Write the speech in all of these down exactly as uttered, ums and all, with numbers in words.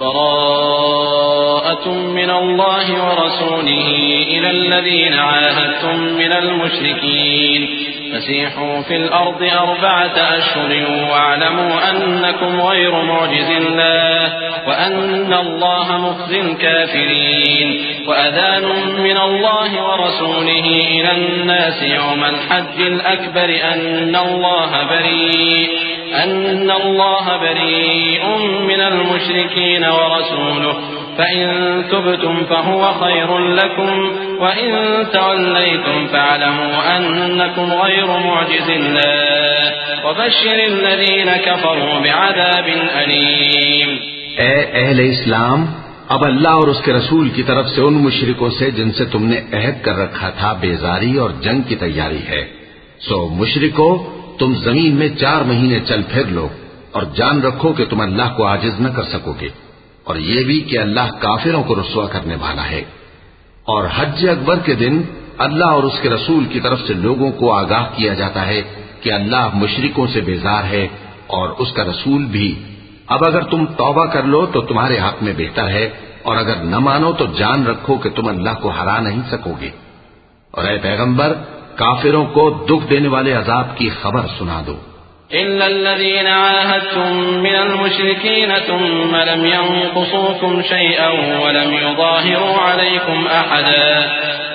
براءة من الله ورسوله إلى الذين عاهدتم من المشركين فسيحوا في الأرض أربعة أشهر واعلموا أنكم غير معجز الله وأن الله مخزي الكافرين وأذان من الله ورسوله إلى الناس يوم الحج الأكبر أن الله بريء أن الله بريء من المشركين ورسوله فإن تبتم فهو خير لكم وإن توليتم فاعلموا أنكم غير معجز الله وبشر الذين كفروا بعذاب أليم. اے اہل اسلام، اب اللہ اور اس کے رسول کی طرف سے ان مشرکوں سے جن سے تم نے عہد کر رکھا تھا بیزاری اور جنگ کی تیاری ہے. سو مشرکو، تم زمین میں چار مہینے چل پھر لو اور جان رکھو کہ تم اللہ کو عاجز نہ کر سکو گے، اور یہ بھی کہ اللہ کافروں کو رسوا کرنے والا ہے. اور حج اکبر کے دن اللہ اور اس کے رسول کی طرف سے لوگوں کو آگاہ کیا جاتا ہے کہ اللہ مشرکوں سے بیزار ہے اور اس کا رسول بھی. اب اگر تم توبہ کر لو تو تمہارے حق میں بہتر ہے، اور اگر نہ مانو تو جان رکھو کہ تم اللہ کو ہرا نہیں سکو گے. اور اے پیغمبر، کافروں کو دکھ دینے والے عذاب کی خبر سنا دو. إلا الذين عاهدتم من المشركين ثم لم ينقصوكم شيئا ولم يظاهروا عليكم أحدا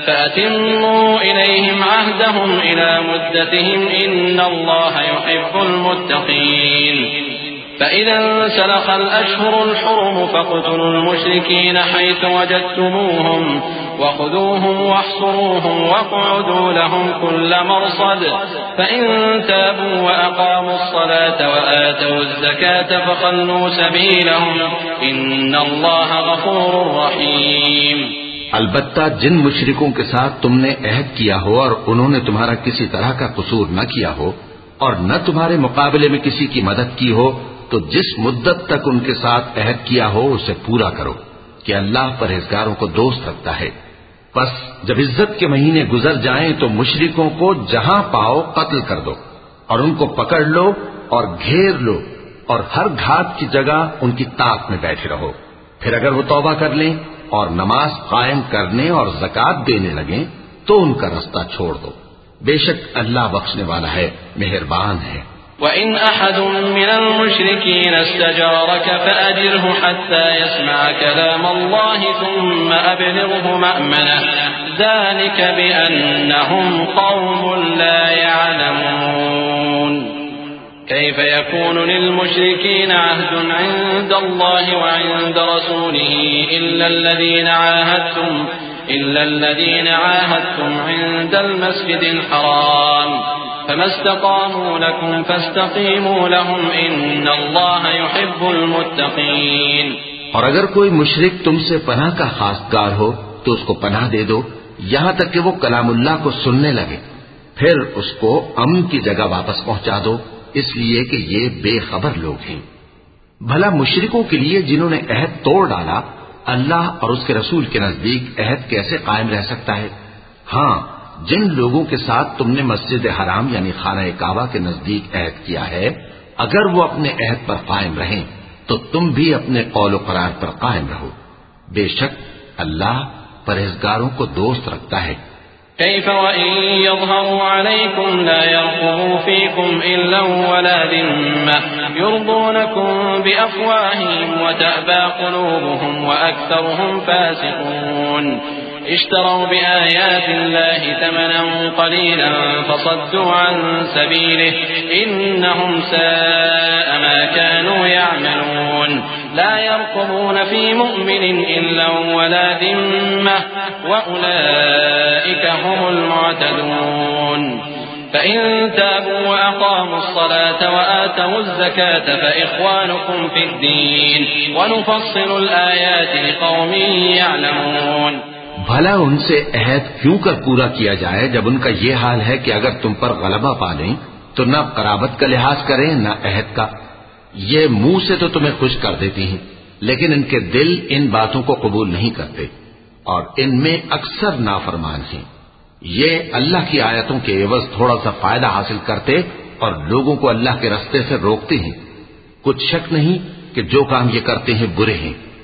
فأتموا إليهم عهدهم إلى مدتهم إن الله يحب المتقين. فإذا انسلخ الأشهر الحرم فاقتلوا المشركين حيث وجدتموهم وخذوهم واحصروهم واقعدوا لهم كل مرصد فإن تابوا وأقاموا الصلاة وآتوا الزكاة فخلوا سبيلهم إن الله غفور رحيم. البتہ جن مشرکوں کے ساتھ تم نے عہد کیا ہو اور انہوں نے تمہارا کسی طرح کا قصور نہ کیا ہو اور نہ تمہارے مقابلے میں کسی کی مدد کی ہو، تو جس مدت تک ان کے ساتھ عہد کیا ہو اسے پورا کرو کہ اللہ پرہیزگاروں کو دوست رکھتا ہے. بس جب عزت کے مہینے گزر جائیں تو مشرکوں کو جہاں پاؤ قتل کر دو اور ان کو پکڑ لو اور گھیر لو اور ہر گھاٹ کی جگہ ان کی طاق میں بیٹھے رہو. پھر اگر وہ توبہ کر لیں اور نماز قائم کرنے اور زکوٰۃ دینے لگیں تو ان کا رستہ چھوڑ دو. بے شک اللہ بخشنے والا ہے، مہربان ہے. وَإِنْ أَحَدٌ مِّنَ الْمُشْرِكِينَ اسْتَجَارَكَ فَأَجِرْهُ حَتَّى يَسْمَعَ كَلَامَ اللَّهِ ثُمَّ أَبْلِغْهُ مَأْمَنَهُ ذَلِكَ بِأَنَّهُمْ قَوْمٌ لَّا يَعْلَمُونَ. كيف يكون للمشركين عهد عند الله وعند رسوله إلا الذين عاهدتم إلا الذين عاهدتم عند المسجد الحرام فما استقاموا لكم فاستقيموا لهم إن الله يحب المتقين. اور اگر کوئی مشرک تم سے پناہ کا خواستگار ہو تو اس کو پناہ دے دو یہاں تک کہ وہ کلام اللہ کو سننے لگے، پھر اس کو امن کی جگہ واپس پہنچا دو، اس لیے کہ یہ بے خبر لوگ ہیں. بھلا مشرکوں کے لیے جنہوں نے عہد توڑ ڈالا، اللہ اور اس کے رسول کے نزدیک عہد کیسے قائم رہ سکتا ہے؟ ہاں، جن لوگوں کے ساتھ تم نے مسجد حرام یعنی خانہ کعبہ کے نزدیک عہد کیا ہے، اگر وہ اپنے عہد پر قائم رہیں تو تم بھی اپنے قول و قرار پر قائم رہو. بے شک اللہ پرہیزگاروں کو دوست رکھتا ہے. كيف وإن يظهروا عليكم لا يرقبوا فيكم إلا ولا ذمة يرضونكم بأفواههم وتأبى قلوبهم وأكثرهم فاسقون. اشتروا بآيات الله ثمنا قليلا فصدوا عن سبيله إنهم ساء ما كانوا يعملون. لا يرقبون في مؤمن إلا ولا ذمة وأولئك هم المعتدون. فإن تابوا وأقاموا الصلاة وآتوا الزكاة فإخوانكم في الدين ونفصل الآيات لقوم يعلمون. بھلا ان سے عہد کیوں کر پورا کیا جائے جب ان کا یہ حال ہے کہ اگر تم پر غلبہ پا لیں تو نہ قرابت کا لحاظ کریں نہ عہد کا. یہ منہ سے تو تمہیں خوش کر دیتی ہیں لیکن ان کے دل ان باتوں کو قبول نہیں کرتے اور ان میں اکثر نافرمان ہیں. یہ اللہ کی آیتوں کے عوض تھوڑا سا فائدہ حاصل کرتے اور لوگوں کو اللہ کے رستے سے روکتے ہیں. کچھ شک نہیں کہ جو کام یہ کرتے ہیں برے ہیں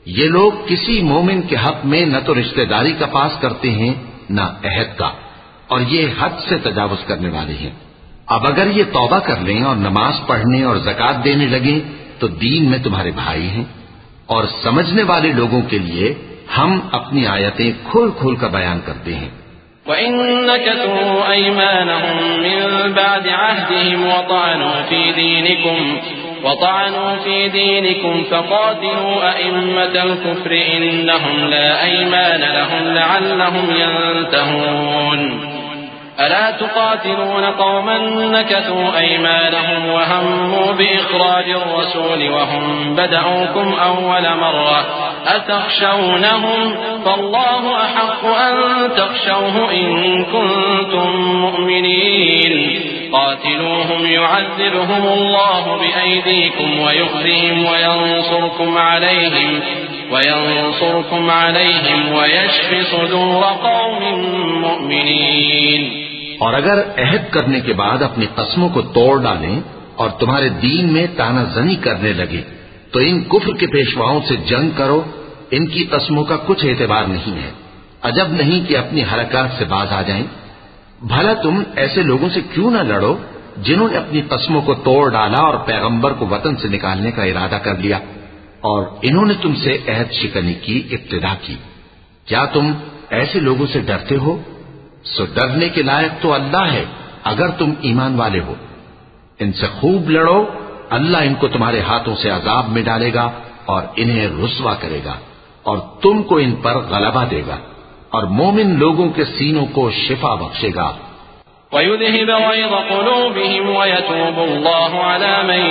یہ لوگ کسی مومن کے حق میں نہ تو رشتہ داری کا پاس کرتے ہیں نہ عہد کا، اور یہ حد سے تجاوز کرنے والے ہیں۔ اب اگر یہ توبہ کر لیں اور نماز پڑھنے اور زکات دینے لگیں تو دین میں تمہارے بھائی ہیں، اور سمجھنے والے لوگوں کے لیے ہم اپنی آیتیں کھول کھول کر بیان کرتے ہیں۔ وَإِن نَكَثُوا أَيْمَانَهُم مِّن بَعْدِ عَهْدِهِمْ وَطَعَنُوا فِي دِينِكُمْ وَطَعَنُوا فِي دِينِكُمْ فَقَاتِلُوا أَئِمَّةَ الْكُفْرِ إِنَّهُمْ لَا أَيْمَانَ لَهُمْ لَعَلَّهُمْ يَنتَهُونَ أَلَا تُقَاتِلُونَ قَوْمًا نَكَثُوا أَيْمَانَهُمْ وَهَمُّوا بِإِخْرَاجِ الرَّسُولِ وَهُمْ بَدَءُوكُمْ أَوَّلَ مَرَّةٍ أَتَخْشَوْنَهُمْ فَاللَّهُ أَحَقُّ أَن تَخْشَوْهُ إِن كُنتُم مُّؤْمِنِينَ قَاتِلُوهُمْ يُعَذِّبْهُمُ اللَّهُ بِأَيْدِيكُمْ وَيُخْزِهِمْ وَيَنصُرْكُمْ عَلَيْهِمْ وَيَنصُرْكُمْ عَلَيْهِمْ وَيَشْفِ صُدُورَ قَوْمٍ مُّؤْمِنِينَ۔ اور اگر عہد کرنے کے بعد اپنی قسموں کو توڑ ڈالیں اور تمہارے دین میں تانا زنی کرنے لگے تو ان کفر کے پیشواؤں سے جنگ کرو، ان کی قسموں کا کچھ اعتبار نہیں ہے، عجب نہیں کہ اپنی حرکات سے باز آ جائیں۔ بھلا تم ایسے لوگوں سے کیوں نہ لڑو جنہوں نے اپنی قسموں کو توڑ ڈالا اور پیغمبر کو وطن سے نکالنے کا ارادہ کر لیا، اور انہوں نے تم سے عہد شکنی کی ابتدا کی۔ کیا تم ایسے لوگوں سے ڈرتے ہو؟ سو ڈرنے کے لائق تو اللہ ہے اگر تم ایمان والے ہو۔ ان سے خوب لڑو، اللہ ان کو تمہارے ہاتھوں سے عذاب میں ڈالے گا اور انہیں رسوا کرے گا، اور تم کو ان پر غلبہ دے گا، اور مومن لوگوں کے سینوں کو شفا بخشے گا۔ وَيُذْهِبَ غَيْظَ قُلُوبِهِمْ وَيَتُوبُ اللَّهُ عَلَى مَن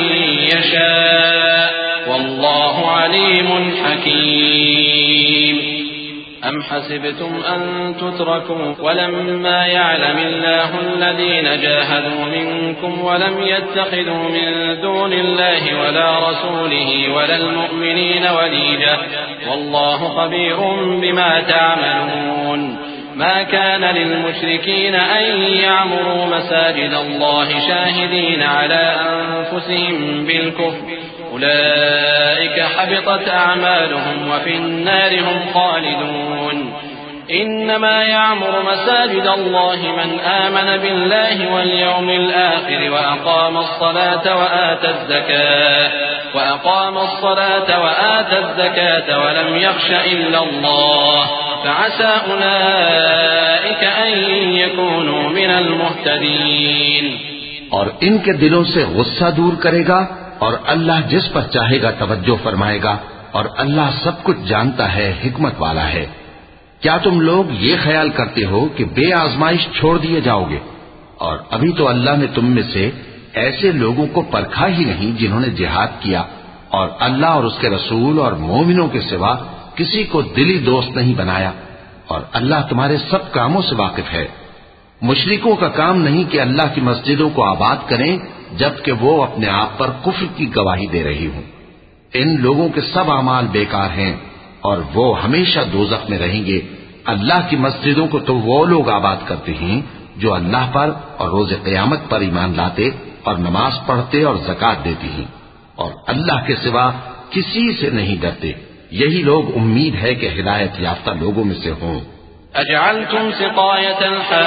يَشَاءُ وَاللَّهُ عَلِيمٌ حَكِيمٌ۔ أَمْ حَسِبْتُمْ أَن تُتْرَكُوا وَلَمَّا يَعْلَمِ اللَّهُ الَّذِينَ جَاهَدُوا مِنكُمْ وَلَمْ يَتَّخِذُوا مِن دُونِ اللَّهِ وَلَا رَسُولِهِ وَلَا الْمُؤْمِنِينَ وَلِيجَةً وَاللَّهُ خَبِيرٌ بِمَا تَعْمَلُونَ۔ ما كان للمشركين أن يعمروا مساجد الله شاهدين على أنفسهم بالكفر أولئك حبطت أعمالهم وفي النار هم خالدون۔ إنما يعمر مساجد الله من آمن بالله واليوم الآخر وأقام الصلاة وآتى الزكاة وأقام الصلاة وآتى الزكاة ولم يخش إلا الله فعسى أولئك أن يكونوا من المهتدين۔ اور ان کے دلوں سے غصہ دور کرے گا، اور اللہ جس پر چاہے گا توجہ فرمائے گا، اور اللہ سب کچھ جانتا ہے، حکمت والا ہے۔ کیا تم لوگ یہ خیال کرتے ہو کہ بے آزمائش چھوڑ دیے جاؤ گے؟ اور ابھی تو اللہ نے تم میں سے ایسے لوگوں کو پرکھا ہی نہیں جنہوں نے جہاد کیا، اور اللہ اور اس کے رسول اور مومنوں کے سوا کسی کو دلی دوست نہیں بنایا، اور اللہ تمہارے سب کاموں سے واقف ہے۔ مشرکوں کا کام نہیں کہ اللہ کی مسجدوں کو آباد کریں جبکہ وہ اپنے آپ پر کفر کی گواہی دے رہی ہوں۔ ان لوگوں کے سب اعمال بیکار ہیں اور وہ ہمیشہ دوزخ میں رہیں گے۔ اللہ کی مسجدوں کو تو وہ لوگ آباد کرتے ہیں جو اللہ پر اور روز قیامت پر ایمان لاتے اور نماز پڑھتے اور زکات دیتے ہیں، اور اللہ کے سوا کسی سے نہیں ڈرتے۔ یہی لوگ امید ہے کہ ہدایت یافتہ لوگوں میں سے ہوں۔ أجعلتم سقاية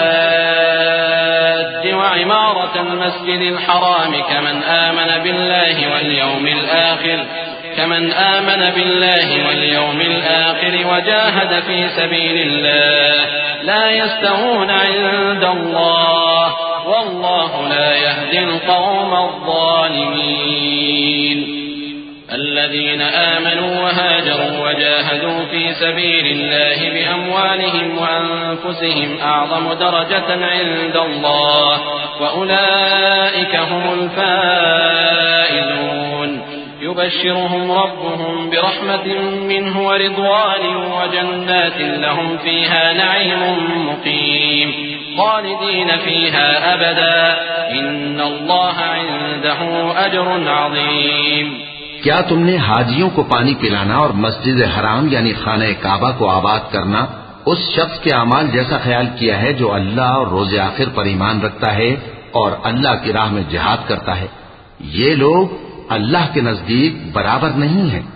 الحاج وعمارة المسجد الحرام كمن آمن بالله واليوم الآخر كمن آمن بالله واليوم الآخر وجاهد في سبيل الله لا يستوون عند الله والله لا يهدي القوم الظالمين۔ الذين آمنوا وهاجروا وجاهدوا في سبيل الله بأموالهم وأنفسهم أعظم درجة عند الله وأولئك هم الفائزون۔ يبشرهم ربهم برحمة منه ورضوان وجنات لهم فيها نعيم مقيم خالدين فيها أبدا إن الله عنده أجر عظيم۔ کیا تم نے حاجیوں کو پانی پلانا اور مسجد حرام یعنی خانہ کعبہ کو آباد کرنا اس شخص کے اعمال جیسا خیال کیا ہے جو اللہ اور روز آخر پر ایمان رکھتا ہے اور اللہ کی راہ میں جہاد کرتا ہے؟ یہ لوگ اللہ کے نزدیک برابر نہیں ہیں۔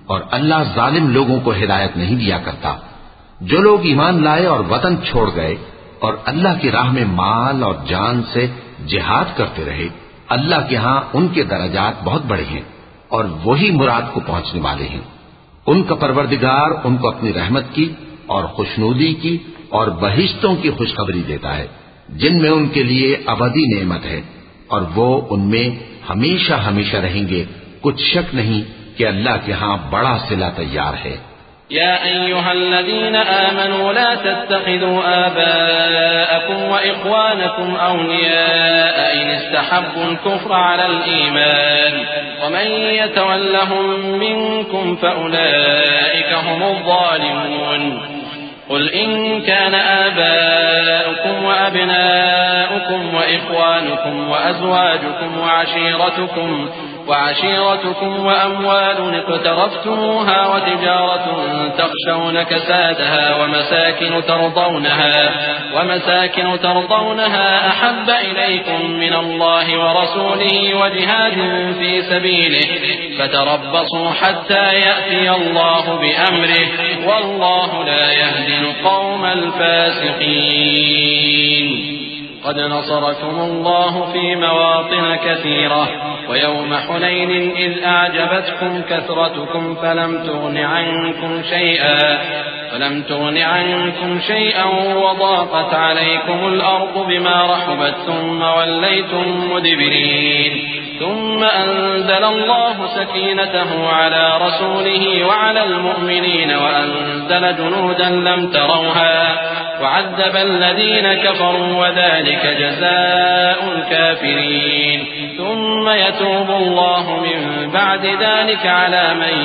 اور اللہ ظالم لوگوں کو ہدایت نہیں دیا کرتا۔ جو لوگ ایمان لائے اور وطن چھوڑ گئے اور اللہ کی راہ میں مال اور جان سے جہاد کرتے رہے، اللہ کے ہاں ان کے درجات بہت بڑے ہیں اور وہی مراد کو پہنچنے والے ہیں۔ ان کا پروردگار ان کو اپنی رحمت کی اور خوشنودی کی اور بہشتوں کی خوشخبری دیتا ہے جن میں ان کے لیے ابدی نعمت ہے، اور وہ ان میں ہمیشہ ہمیشہ رہیں گے۔ کچھ شک نہیں کہ اللہ کے ہاں بڑا صلہ تیار ہے۔ يا أيها الذين آمنوا لا تتخذوا آباءكم وإخوانكم أولياء إن استحبوا الكفر على الإيمان ومن يتولهم منكم فأولئك هم الظالمون قل إن كان آباؤكم وأبناؤكم وإخوانكم وأزواجكم وعشيرتكم وعشيرتكم وأموال اقترفتموها وتجارة تخشون كسادها ومساكن ترضونها ومساكن ترضونها أحب إليكم من الله ورسوله وجهاد في سبيله فتربصوا حتى يأتي الله بأمره والله لا يهدي القوم الفاسقين قد نصركم الله في مواطن كثيرة ويوم حنين إذ أعجبتكم كثرتكم فلم تغن عنكم شيئا فلم تغن عنكم شيئا وضاقت عليكم الأرض بما رحبت ثم وليتم مدبرين ثم أنزل الله سكينته على رسوله وعلى المؤمنين وأنزل جنودا لم تروها وعذب الذين كفروا وذلك جزاء الكافرين ثم يتوب الله من بعد ذلك على من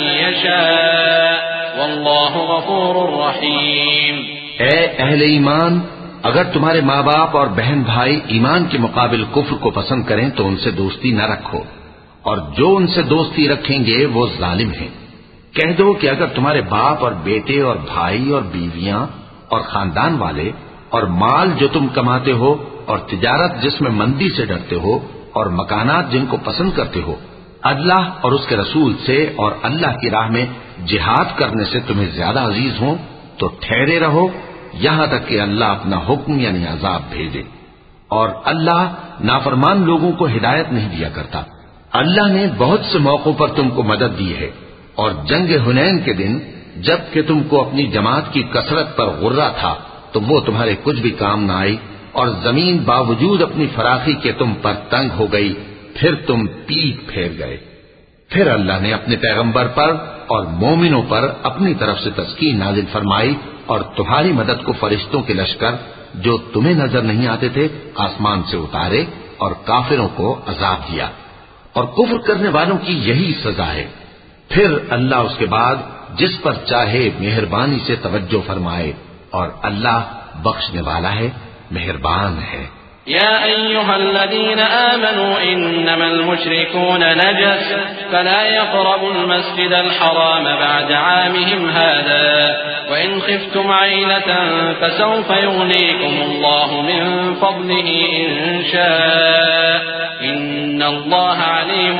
يشاء والله غفور رحيم۔ اے اہل ایمان، اگر تمہارے ماں باپ اور بہن بھائی ایمان کے مقابل کفر کو پسند کریں تو ان سے دوستی نہ رکھو، اور جو ان سے دوستی رکھیں گے وہ ظالم ہیں۔ کہہ دو کہ اگر تمہارے باپ اور بیٹے اور بھائی اور بیویاں اور خاندان والے اور مال جو تم کماتے ہو اور تجارت جس میں مندی سے ڈرتے ہو اور مکانات جن کو پسند کرتے ہو اللہ اور اس کے رسول سے اور اللہ کی راہ میں جہاد کرنے سے تمہیں زیادہ عزیز ہوں تو ٹھہرے رہو یہاں تک کہ اللہ اپنا حکم یعنی عذاب بھیجے، اور اللہ نافرمان لوگوں کو ہدایت نہیں دیا کرتا۔ اللہ نے بہت سے موقعوں پر تم کو مدد دی ہے، اور جنگ حنین کے دن جب کہ تم کو اپنی جماعت کی کثرت پر غرہ تھا تو وہ تمہارے کچھ بھی کام نہ آئی، اور زمین باوجود اپنی فراخی کے تم پر تنگ ہو گئی، پھر تم پیٹ پھیر گئے۔ پھر اللہ نے اپنے پیغمبر پر اور مومنوں پر اپنی طرف سے تسکین نازل فرمائی اور تمہاری مدد کو فرشتوں کے لشکر جو تمہیں نظر نہیں آتے تھے آسمان سے اتارے اور کافروں کو عذاب دیا، اور کفر کرنے والوں کی یہی سزا ہے۔ پھر اللہ اس کے بعد جس پر چاہے مہربانی سے توجہ فرمائے، اور اللہ بخشنے والا ہے، مہربان ہے۔ يا أيها الذين آمنوا إنما المشركون نجس فلا يقربوا المسجد الحرام بعد عامهم هذا وإن خفتم عيلة فسوف يغنيكم الله من فضله إن شاء إن الله عليم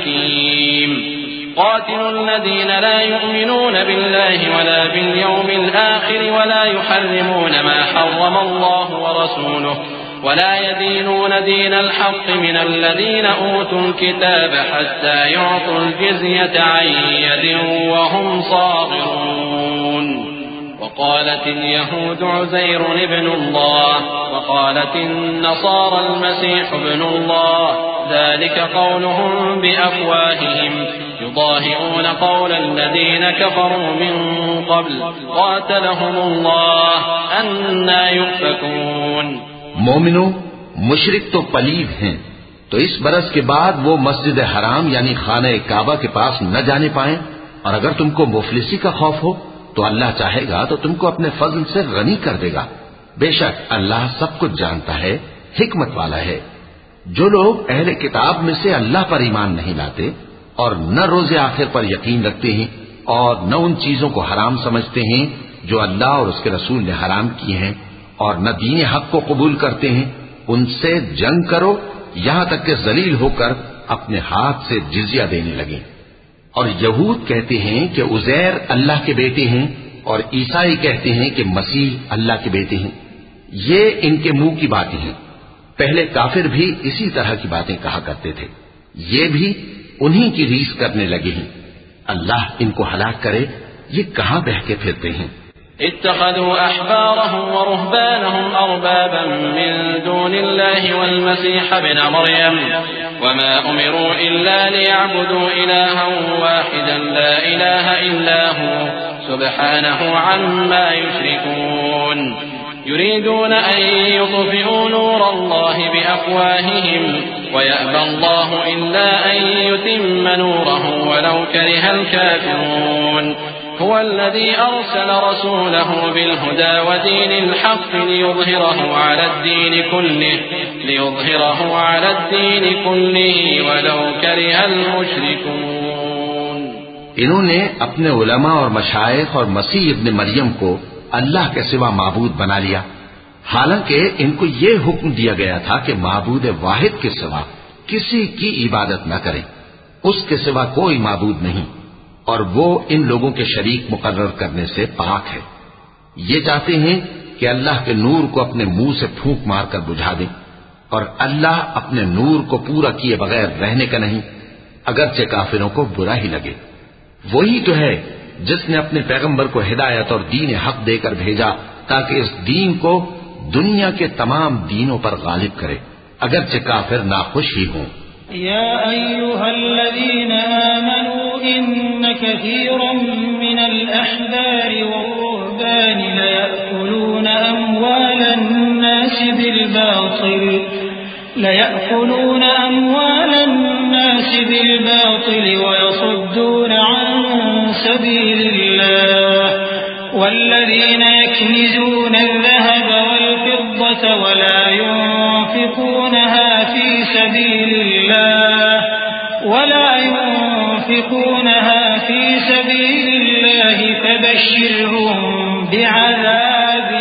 حكيم قاتلوا الذين لا يؤمنون بالله ولا باليوم الآخر ولا يحرمون ما حرم الله ورسوله ولا يدينون دين الحق من الذين أوتوا الكتاب حتى يعطوا الجزية عن يد وهم صاغرون وقالت اليهود عزير ابن الله وقالت النصارى المسيح ابن الله ذلك قولهم بأفواههم يضاهئون قول الذين كفروا من قبل قاتلهم الله أنى يؤفكون۔ مومنو، مشرک تو پلید ہیں، تو اس برس کے بعد وہ مسجد حرام یعنی خانہ کعبہ کے پاس نہ جانے پائیں، اور اگر تم کو مفلسی کا خوف ہو تو اللہ چاہے گا تو تم کو اپنے فضل سے غنی کر دے گا۔ بے شک اللہ سب کچھ جانتا ہے، حکمت والا ہے۔ جو لوگ اہل کتاب میں سے اللہ پر ایمان نہیں لاتے اور نہ روز آخر پر یقین رکھتے ہیں اور نہ ان چیزوں کو حرام سمجھتے ہیں جو اللہ اور اس کے رسول نے حرام کی ہیں اور نہ دین حق کو قبول کرتے ہیں، ان سے جنگ کرو یہاں تک کہ ذلیل ہو کر اپنے ہاتھ سے جزیہ دینے لگیں۔ اور یہود کہتے ہیں کہ عزیر اللہ کے بیٹے ہیں اور عیسائی کہتے ہیں کہ مسیح اللہ کے بیٹے ہیں۔ یہ ان کے منہ کی باتیں ہیں۔ پہلے کافر بھی اسی طرح کی باتیں کہا کرتے تھے، یہ بھی انہی کی ریس کرنے لگے ہیں۔ اللہ ان کو ہلاک کرے، یہ کہاں بہہ کے پھرتے ہیں۔ اتخذوا أحبارهم ورهبانهم أربابا من دون الله والمسيح ابن مريم وما أمروا إلا ليعبدوا إلها واحدا لا إله إلا هو سبحانه عما يشركون يريدون أن يطفئوا نور الله بأفواههم ويأبى الله إلا أن يتم نوره ولو كره الكافرون هو الذي أرسل رسوله بالهدى ودين الحق ليظهره على الدين كله ليظهره على الدين كله ولو كره المشركون۔ انہوں نے اپنے علماء اور مشائخ اور مسیح ابن مریم کو اللہ کے سوا معبود بنا لیا، حالانکہ ان کو یہ حکم دیا گیا تھا کہ معبود واحد کے سوا کسی کی عبادت نہ کریں، اس کے سوا کوئی معبود نہیں، اور وہ ان لوگوں کے شریک مقرر کرنے سے پاک ہے۔ یہ چاہتے ہیں کہ اللہ کے نور کو اپنے منہ سے پھونک مار کر بجھا دیں، اور اللہ اپنے نور کو پورا کیے بغیر رہنے کا نہیں، اگرچہ کافروں کو برا ہی لگے۔ وہی تو ہے جس نے اپنے پیغمبر کو ہدایت اور دین حق دے کر بھیجا تاکہ اس دین کو دنیا کے تمام دینوں پر غالب کرے، اگرچہ کافر ناخوش ہی ہوں۔ يا أيها الذين آمنوا إن كثيرا من الأحبار والرهبان ليأكلون أموال الناس بالباطل ليأكلون أموال الناس بالباطل ويصدون عن سبيل الله والذين يكنزون الذهب والفضة ولا ينفقونها في سبيل الله ولا ينفقونها في سبيل الله فبشرهم بعذاب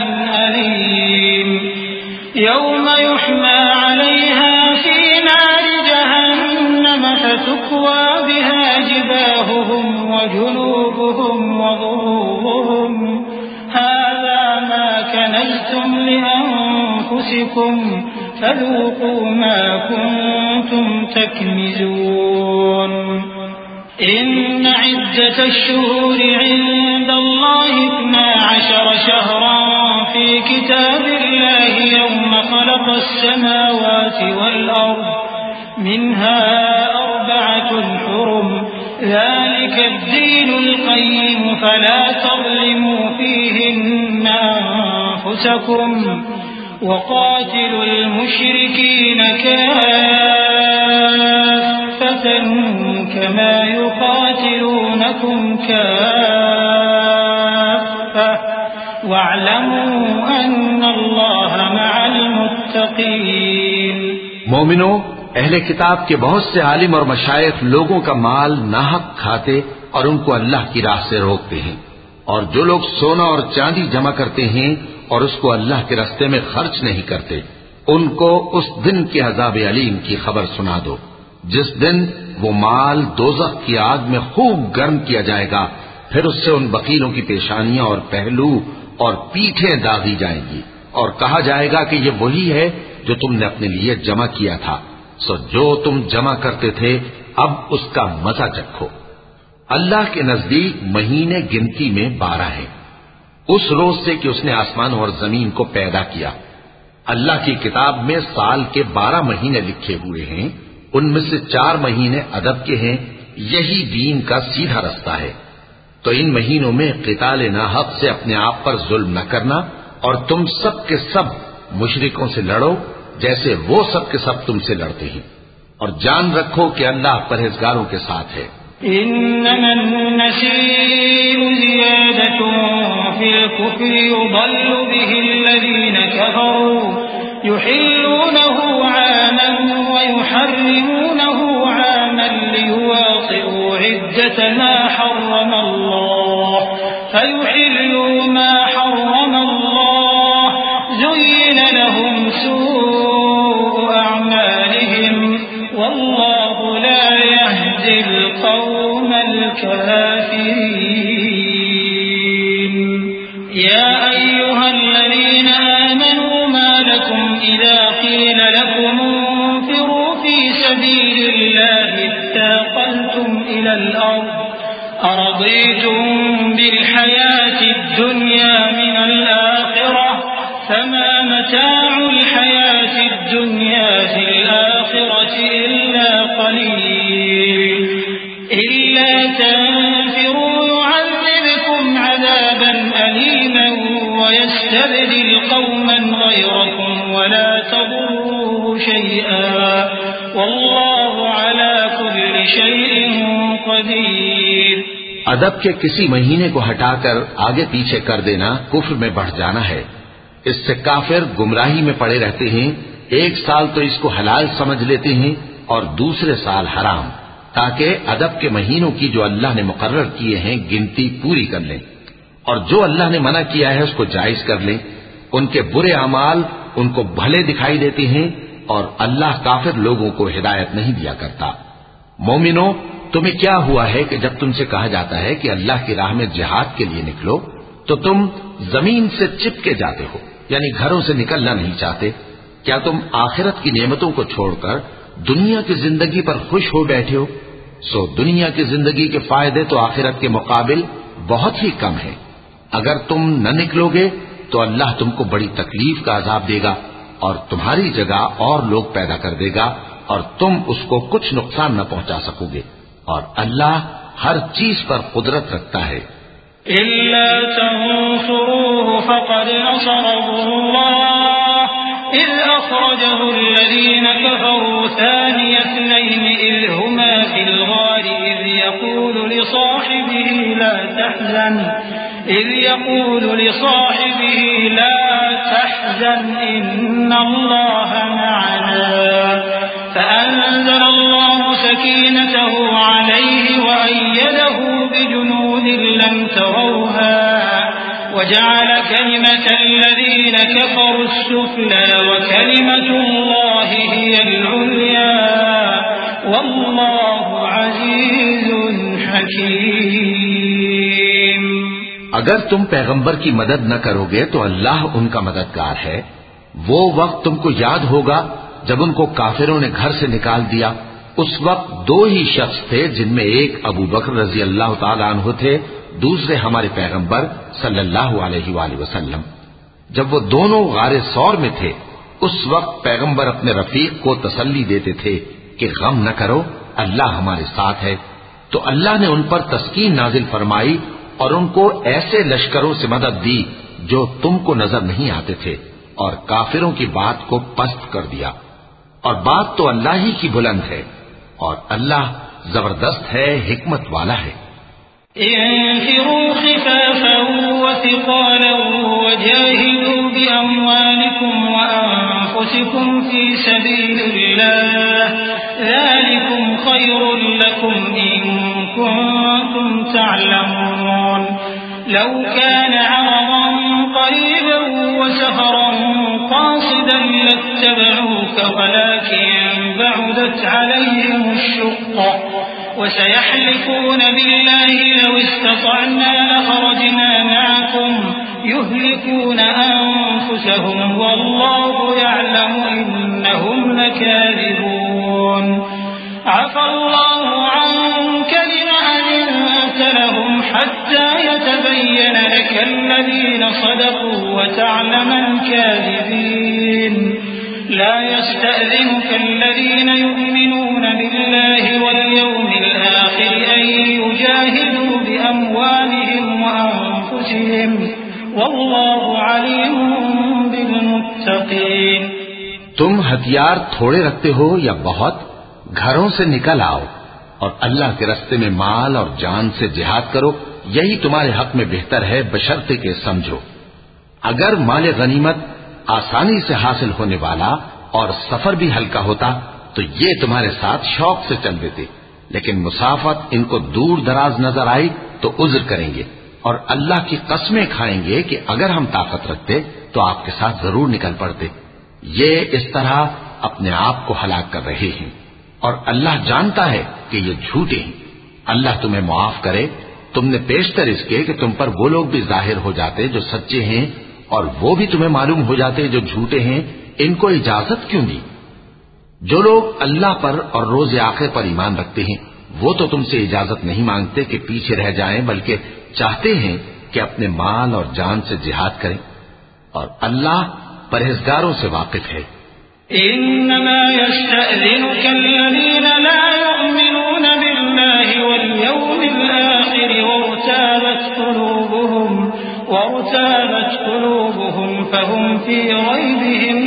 أليم يوم يحمى عليها في نار جهنم فتكوى بها جباههم وجنوبهم وظهورهم هذا ما كنزتم لأنفسكم فذوقوا ما كنتم تكنزون إن عدة الشهور عند الله اثنا عشر شهرا في كتاب الله يوم خلق السماوات والأرض منها أربعة حرم ذلك الدين القيم فلا تظلموا فيهن أنفسكم وقاتلوا المشركين كافة كما يقاتلونكم كافة واعلموا أن الله مع المتقين۔ مومنو، اہل کتاب کے بہت سے عالم اور مشائخ لوگوں کا مال ناحق کھاتے اور ان کو اللہ کی راہ سے روکتے ہیں، اور جو لوگ سونا اور چاندی جمع کرتے ہیں اور اس کو اللہ کے راستے میں خرچ نہیں کرتے، ان کو اس دن کے عذاب علیم کی خبر سنا دو، جس دن وہ مال دوزخ کی آگ میں خوب گرم کیا جائے گا، پھر اس سے ان وکیلوں کی پیشانیاں اور پہلو اور پیٹھیں داغی جائیں گی، اور کہا جائے گا کہ یہ وہی ہے جو تم نے اپنے لیے جمع کیا تھا، سو جو تم جمع کرتے تھے اب اس کا مزہ چکھو۔ اللہ کے نزدیک مہینے گنتی میں بارہ ہیں، اس روز سے کہ اس نے آسمان اور زمین کو پیدا کیا۔ اللہ کی کتاب میں سال کے بارہ مہینے لکھے ہوئے ہیں، ان میں سے چار مہینے ادب کے ہیں، یہی دین کا سیدھا رستہ ہے۔ تو ان مہینوں میں قتال ناحق سے اپنے آپ پر ظلم نہ کرنا، اور تم سب کے سب مشرکوں سے لڑو جیسے وہ سب کے سب تم سے لڑتے ہیں، اور جان رکھو کہ اللہ پرہیزگاروں کے ساتھ ہے۔ إنما النسيء زيادة في الكفر يضل به الذين كفروا يحلونه عاما ويحرمونه عاما ليواطئوا عدة ما حرم الله فيحلوا ما حرم الله زين لهم سوء أعمالهم والله لا يهدي القوم الكافرين يا أيها الذين آمنوا ما لكم إذا قيل لكم انفروا في سبيل الله اثاقلتم إلى الأرض أرضيتم بالحياة الدنيا من الآخرة فما متاع الحياة الدنيا في الآخرة إلا قليل إلا تنفروا يعذبكم عذابا أليما ويستبدل قوما غيركم ولا تضروه شيئا والله على كل شيء قدير. ادب کے کسی مہینے کو ہٹا کر آگے پیچھے کر دینا کفر میں بڑھ جانا ہے. اس سے کافر گمراہی میں پڑے رہتے ہیں. ایک سال تو اس کو حلال سمجھ لیتے ہیں اور دوسرے سال حرام، تاکہ ادب کے مہینوں کی جو اللہ نے مقرر کیے ہیں گنتی پوری کر لیں، اور جو اللہ نے منع کیا ہے اس کو جائز کر لیں. ان کے برے اعمال ان کو بھلے دکھائی دیتے ہیں اور اللہ کافر لوگوں کو ہدایت نہیں دیا کرتا. مومنو، تمہیں کیا ہوا ہے کہ جب تم سے کہا جاتا ہے کہ اللہ کی راہ میں جہاد کے لیے نکلو تو تم زمین سے چپکے جاتے ہو، یعنی گھروں سے نکلنا نہیں چاہتے؟ کیا تم آخرت کی نعمتوں کو چھوڑ کر دنیا کی زندگی پر خوش ہو بیٹھے ہو؟ سو دنیا کی زندگی کے فائدے تو آخرت کے مقابل بہت ہی کم ہیں. اگر تم نہ نکلو گے تو اللہ تم کو بڑی تکلیف کا عذاب دے گا اور تمہاری جگہ اور لوگ پیدا کر دے گا اور تم اس کو کچھ نقصان نہ پہنچا سکو گے، اور اللہ ہر چیز پر قدرت رکھتا ہے. إلا تنصروه فقد نصره الله إذ أخرجه الذين كفروا ثاني اثنين إذ هما في الغار إذ يقول لصاحبه لا تحزن إذ يقول لصاحبه لا تحزن إن الله معنا فأنزل الله سكينته عليه وأيده بجنود لم تروها وجعل كلمة الذين كفروا السفلى وكلمة الله هي العليا والله عزيز حكيم. اگر تم پیغمبر کی مدد نہ کرو گے تو اللہ ان کا مددگار ہے. وہ وقت تم کو یاد ہوگا جب ان کو کافروں نے گھر سے نکال دیا. اس وقت دو ہی شخص تھے، جن میں ایک ابو بکر رضی اللہ تعالی عنہ تھے، دوسرے ہمارے پیغمبر صلی اللہ علیہ وآلہ وسلم. جب وہ دونوں غار ثور میں تھے اس وقت پیغمبر اپنے رفیق کو تسلی دیتے تھے کہ غم نہ کرو، اللہ ہمارے ساتھ ہے. تو اللہ نے ان پر تسکین نازل فرمائی اور ان کو ایسے لشکروں سے مدد دی جو تم کو نظر نہیں آتے تھے، اور کافروں کی بات کو پست کر دیا. اور بات تو اللہ ہی کی بلند ہے، اور اللہ زبردست ہے، حکمت والا ہے. انفروا خفافا وثقالا وجاهدوا بأموالكم وأنفسكم في سبيل الله ذلكم خير لكم إن كنتم تعلمون. لو كان عرضا قريبا وسفرا قاصدا لاتبعوك ولكن بعدت عليهم الشقة وسيحلفون بالله لو استطعنا لخرجنا معكم يهلكون أنفسهم والله يعلم إنهم لكاذبون. عفى الله عنك لما أذنت لهم حتى يتبين لك الذين صدقوا وتعلم الكاذبين. لا يستأذنك الذين يؤمنون بالله واليوم الآخر أن يجاهدوا بأموالهم وأنفسهم والله عليم بالمتقين. تم ہتھیار تھوڑے رکھتے ہو یا بہت، گھروں سے نکل آؤ اور اللہ کے راستے میں مال اور جان سے جہاد کرو، یہی تمہارے حق میں بہتر ہے بشرطے کہ سمجھو. اگر مال غنیمت آسانی سے حاصل ہونے والا اور سفر بھی ہلکا ہوتا تو یہ تمہارے ساتھ شوق سے چل دیتے، لیکن مسافت ان کو دور دراز نظر آئی تو عذر کریں گے اور اللہ کی قسمیں کھائیں گے کہ اگر ہم طاقت رکھتے تو آپ کے ساتھ ضرور نکل پڑتے. یہ اس طرح اپنے آپ کو ہلاک کر رہے ہیں اور اللہ جانتا ہے کہ یہ جھوٹے ہیں. اللہ تمہیں معاف کرے، تم نے پیشتر اس کے کہ تم پر وہ لوگ بھی ظاہر ہو جاتے جو سچے ہیں اور وہ بھی تمہیں معلوم ہو جاتے جو جھوٹے ہیں، ان کو اجازت کیوں دی؟ جو لوگ اللہ پر اور روز آخر پر ایمان رکھتے ہیں وہ تو تم سے اجازت نہیں مانگتے کہ پیچھے رہ جائیں، بلکہ چاہتے ہیں کہ اپنے مال اور جان سے جہاد کریں، اور اللہ پرہیزگاروں سے واقف ہے۔ انما يستأذنك الذين لا يؤمنون بالله واليوم الآخر وارتابت قلوبهم وارتابت قلوبهم فهم في ريبهم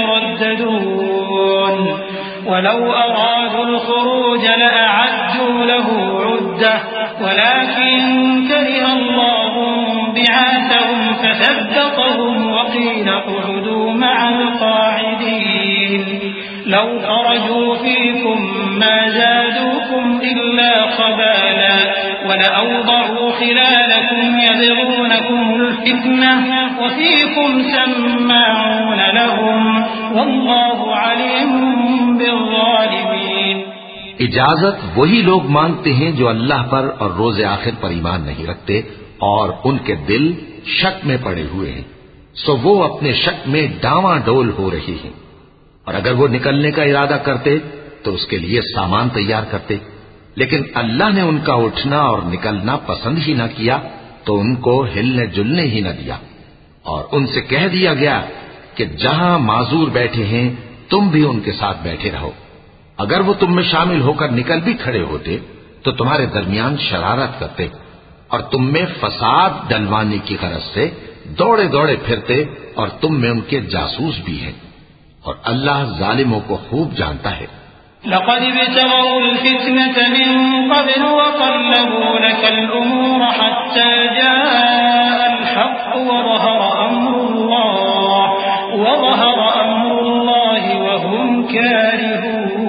يترددون ولو أرادوا الخروج لأعدوا له عدة ولكن كره الله بعاثهم فثبطهم وقيل اقعدوا مع القاعدين لو خرجوا فيكم ما زادوكم إلا خبالا ولأوضعوا خلالكم يبغونكم الفتنة وفيكم سماعون لهم والله عليم بالظالمين۔ اجازت وہی لوگ مانگتے ہیں جو اللہ پر اور روز آخر پر ایمان نہیں رکھتے اور ان کے دل شک میں پڑے ہوئے ہیں، سو وہ اپنے شک میں ڈاواں ڈول ہو رہے ہیں، اور اگر وہ نکلنے کا ارادہ کرتے تو اس کے لیے سامان تیار کرتے، لیکن اللہ نے ان کا اٹھنا اور نکلنا پسند ہی نہ کیا تو ان کو ہلنے جلنے ہی نہ دیا، اور ان سے کہہ دیا گیا کہ جہاں معذور بیٹھے ہیں تم بھی ان کے ساتھ بیٹھے رہو، اگر وہ تم میں شامل ہو کر نکل بھی کھڑے ہوتے تو تمہارے درمیان شرارت کرتے اور تم میں فساد ڈلوانے کی غرض سے دوڑے دوڑے پھرتے، اور تم میں ان کے جاسوس بھی ہیں، اور اللہ ظالموں کو خوب جانتا ہے۔ لقد ابتغوا الفتنة من قبل وقلبوا لك الأمور حتى جاء الحق وظهر أمر الله وظهر أمر الله وهم كارهون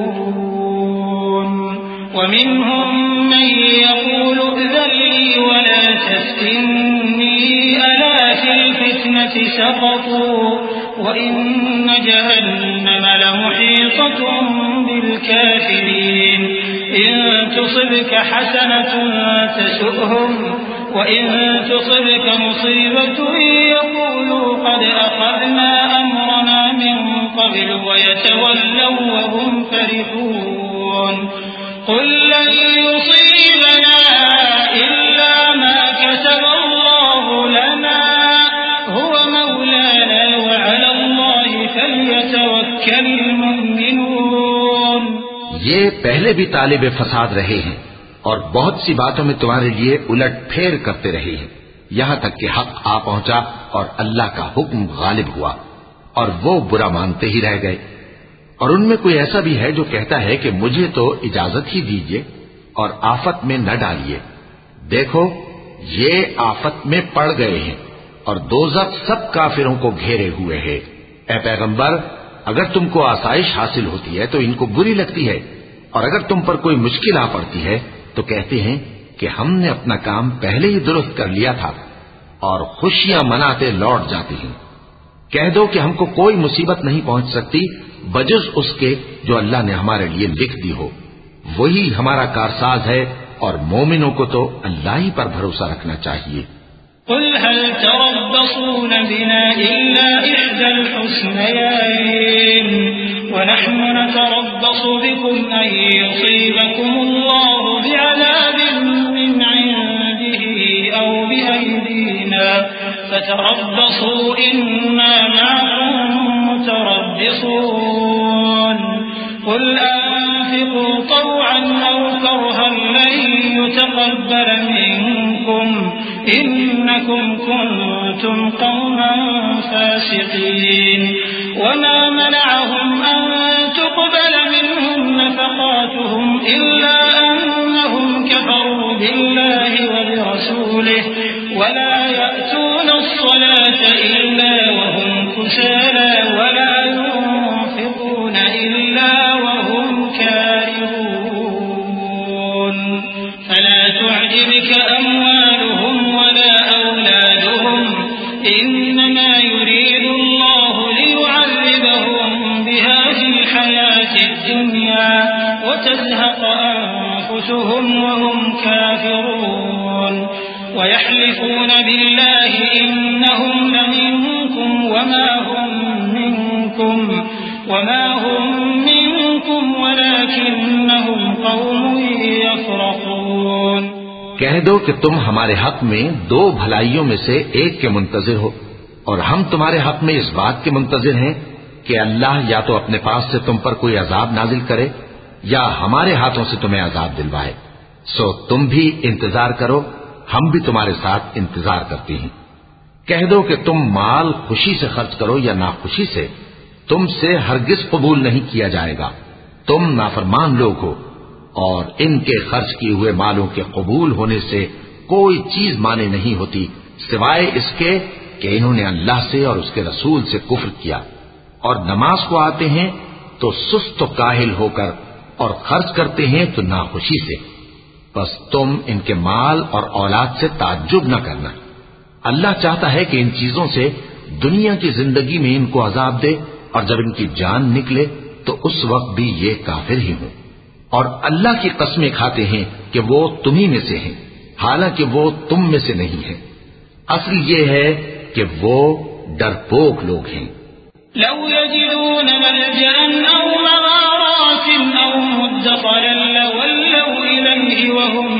ومنهم من يقول ائذن لي ولا تفتني ألا في الفتنة سقطوا وإن جهنم لمحيطة بالكافرين إن تصبك حسنة تسؤهم وإن تصبك مصيبة يقولوا قد أخذنا أمرنا من قبل ويتولوا وهم فرحون قل لن يصيبنا إلا ما كتب الله لنا هو مولانا وعلى الله فليتوكل المؤمنون۔ یہ پہلے بھی طالب فساد رہے ہیں اور بہت سی باتوں میں تمہارے لیے الٹ پھیر کرتے رہے ہیں، یہاں تک کہ حق آ پہنچا اور اللہ کا حکم غالب ہوا اور وہ برا مانتے ہی رہ گئے۔ اور ان میں کوئی ایسا بھی ہے جو کہتا ہے کہ مجھے تو اجازت ہی دیجیے اور آفت میں نہ ڈالیے، دیکھو یہ آفت میں پڑ گئے ہیں اور دوزخ سب کافروں کو گھیرے ہوئے ہے۔ اے پیغمبر، اگر تم کو آسائش حاصل ہوتی ہے تو ان کو بری لگتی ہے، اور اگر تم پر کوئی مشکل آ پڑتی ہے تو کہتے ہیں کہ ہم نے اپنا کام پہلے ہی درست کر لیا تھا، اور خوشیاں مناتے لوٹ جاتی ہیں۔ کہہ دو کہ ہم کو کوئی مصیبت نہیں پہنچ سکتی بجز اس کے جو اللہ نے ہمارے لیے لکھ دی ہو، وہی ہمارا کارساز ہے، اور مومنوں کو تو اللہ ہی پر بھروسہ رکھنا چاہیے۔ قل هل تربصون بنا إلا إحدى الحسنيين ونحن نتربص بكم أن يصيبكم الله بعذاب من عنده أو بأيدينا فتربصوا إنا معكم متربصون قل أنفقوا طوعا أو كرها لن يتقبل منكم إنكم كنتم قوما فاسقين وما منعهم أن تقبل منهم نفقاتهم إلا أنهم كفروا بالله وبرسوله ولا يأتون الصلاة إلا وهم كسالى ولا ينفقون إلا وهم كارهون فلا تعجبك أموالهم ولا أولادهم إنما يريد الله ليعذبهم بها في الحياة الدنيا وتزهق أنفسهم أنفسهم وهم كافرون ويحلفون بالله إنهم لمنكم وما هم منكم وما هم منكم ولكنهم قوم يفرقون۔ کہہ دو کہ تم ہمارے حق میں دو بھلائیوں میں سے ایک کے منتظر ہو، اور ہم تمہارے حق میں اس بات کے منتظر ہیں کہ اللہ یا تو اپنے پاس سے تم پر کوئی عذاب نازل کرے یا ہمارے ہاتھوں سے تمہیں عذاب دلوائے، سو تم بھی انتظار کرو، ہم بھی تمہارے ساتھ انتظار کرتی ہیں۔ کہہ دو کہ تم مال خوشی سے خرچ کرو یا ناخوشی سے، تم سے ہرگز قبول نہیں کیا جائے گا، تم نافرمان لوگ ہو، اور ان کے خرچ کیے ہوئے مالوں کے قبول ہونے سے کوئی چیز مانے نہیں ہوتی سوائے اس کے کہ انہوں نے اللہ سے اور اس کے رسول سے کفر کیا، اور نماز کو آتے ہیں تو سست و کاہل ہو کر، اور خرچ کرتے ہیں تو ناخوشی سے، بس تم ان کے مال اور اولاد سے تعجب نہ کرنا۔ اللہ چاہتا ہے کہ ان چیزوں سے دنیا کی زندگی میں ان کو عذاب دے، اور جب ان کی جان نکلے تو اس وقت بھی یہ کافر ہی ہوں، اور اللہ کی قسمیں کھاتے ہیں کہ وہ تمہیں میں سے ہیں، حالانکہ وہ تم میں سے نہیں ہیں۔ اصل یہ ہے کہ وہ ڈرپوک لوگ ہیں۔ لو يجدون ملجأ أو مغارات أو مدخلا لولوا إليه وهم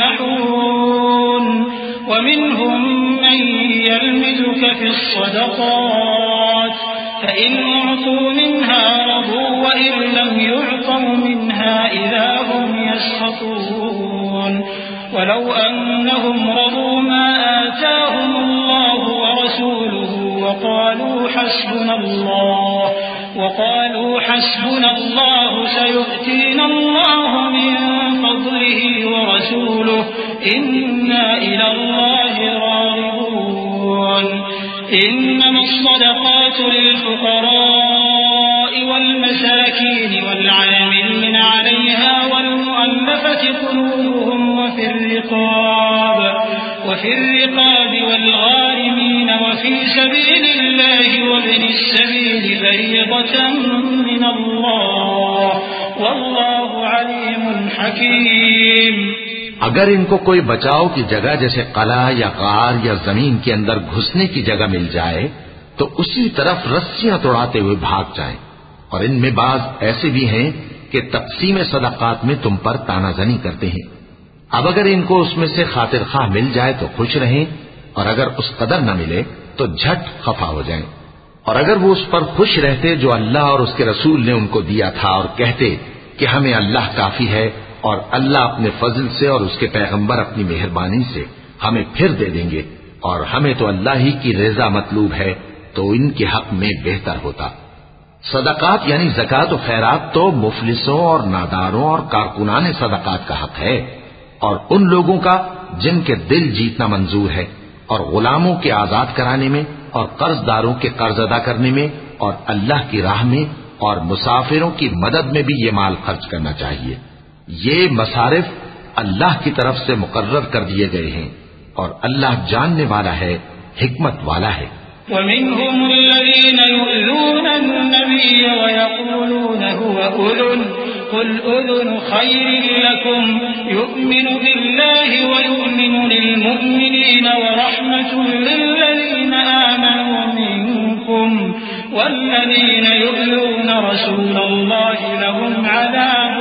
يجمحون ومنهم من يلمزك في الصدقات فإن أعطوا منها رضوا وإن لم يعطوا منها إذا هم يسخطون ولو أنهم رضوا ما آتاهم الله ورسوله وقالوا حسبنا الله وقالوا حسبنا الله سيؤتينا الله من فضله ورسوله إنا إلى الله راغبون إنما الصدقات للفقراء والمساكين والعاملين عليها والمؤلفة قلوبهم وفي الرقاب وفي الرقاب والغارمين وفي سبيل الله وابن السبيل فريضة من الله والله عليم حكيم۔ اگر ان کو کوئی بچاؤ کی جگہ جیسے قلعہ یا غار یا زمین کے اندر گھسنے کی جگہ مل جائے تو اسی طرف رسیاں توڑاتے ہوئے بھاگ جائیں، اور ان میں بعض ایسے بھی ہیں کہ تقسیم صدقات میں تم پر تانا زنی کرتے ہیں۔ اب اگر ان کو اس میں سے خاطر خواہ مل جائے تو خوش رہیں، اور اگر اس قدر نہ ملے تو جھٹ خفا ہو جائیں، اور اگر وہ اس پر خوش رہتے جو اللہ اور اس کے رسول نے ان کو دیا تھا، اور کہتے کہ ہمیں اللہ کافی ہے اور اللہ اپنے فضل سے اور اس کے پیغمبر اپنی مہربانی سے ہمیں پھر دے دیں گے، اور ہمیں تو اللہ ہی کی رضا مطلوب ہے، تو ان کے حق میں بہتر ہوتا۔ صدقات یعنی زکوٰۃ و خیرات تو مفلسوں اور ناداروں اور کارکنان صدقات کا حق ہے، اور ان لوگوں کا جن کے دل جیتنا منظور ہے، اور غلاموں کے آزاد کرانے میں، اور قرض داروں کے قرض ادا کرنے میں، اور اللہ کی راہ میں، اور مسافروں کی مدد میں بھی یہ مال خرچ کرنا چاہیے۔ یہ مصارف اللہ کی طرف سے مقرر کر دیے گئے ہیں، اور اللہ جاننے والا ہے، حکمت والا ہے۔ ومنهم الذين يؤذون النبي ويقولون هو أذن قل أذن خير لكم يؤمن بالله ويؤمن للمؤمنين ورحمة للذين آمنوا منكم والذين يؤذون رسول الله لهم عذاب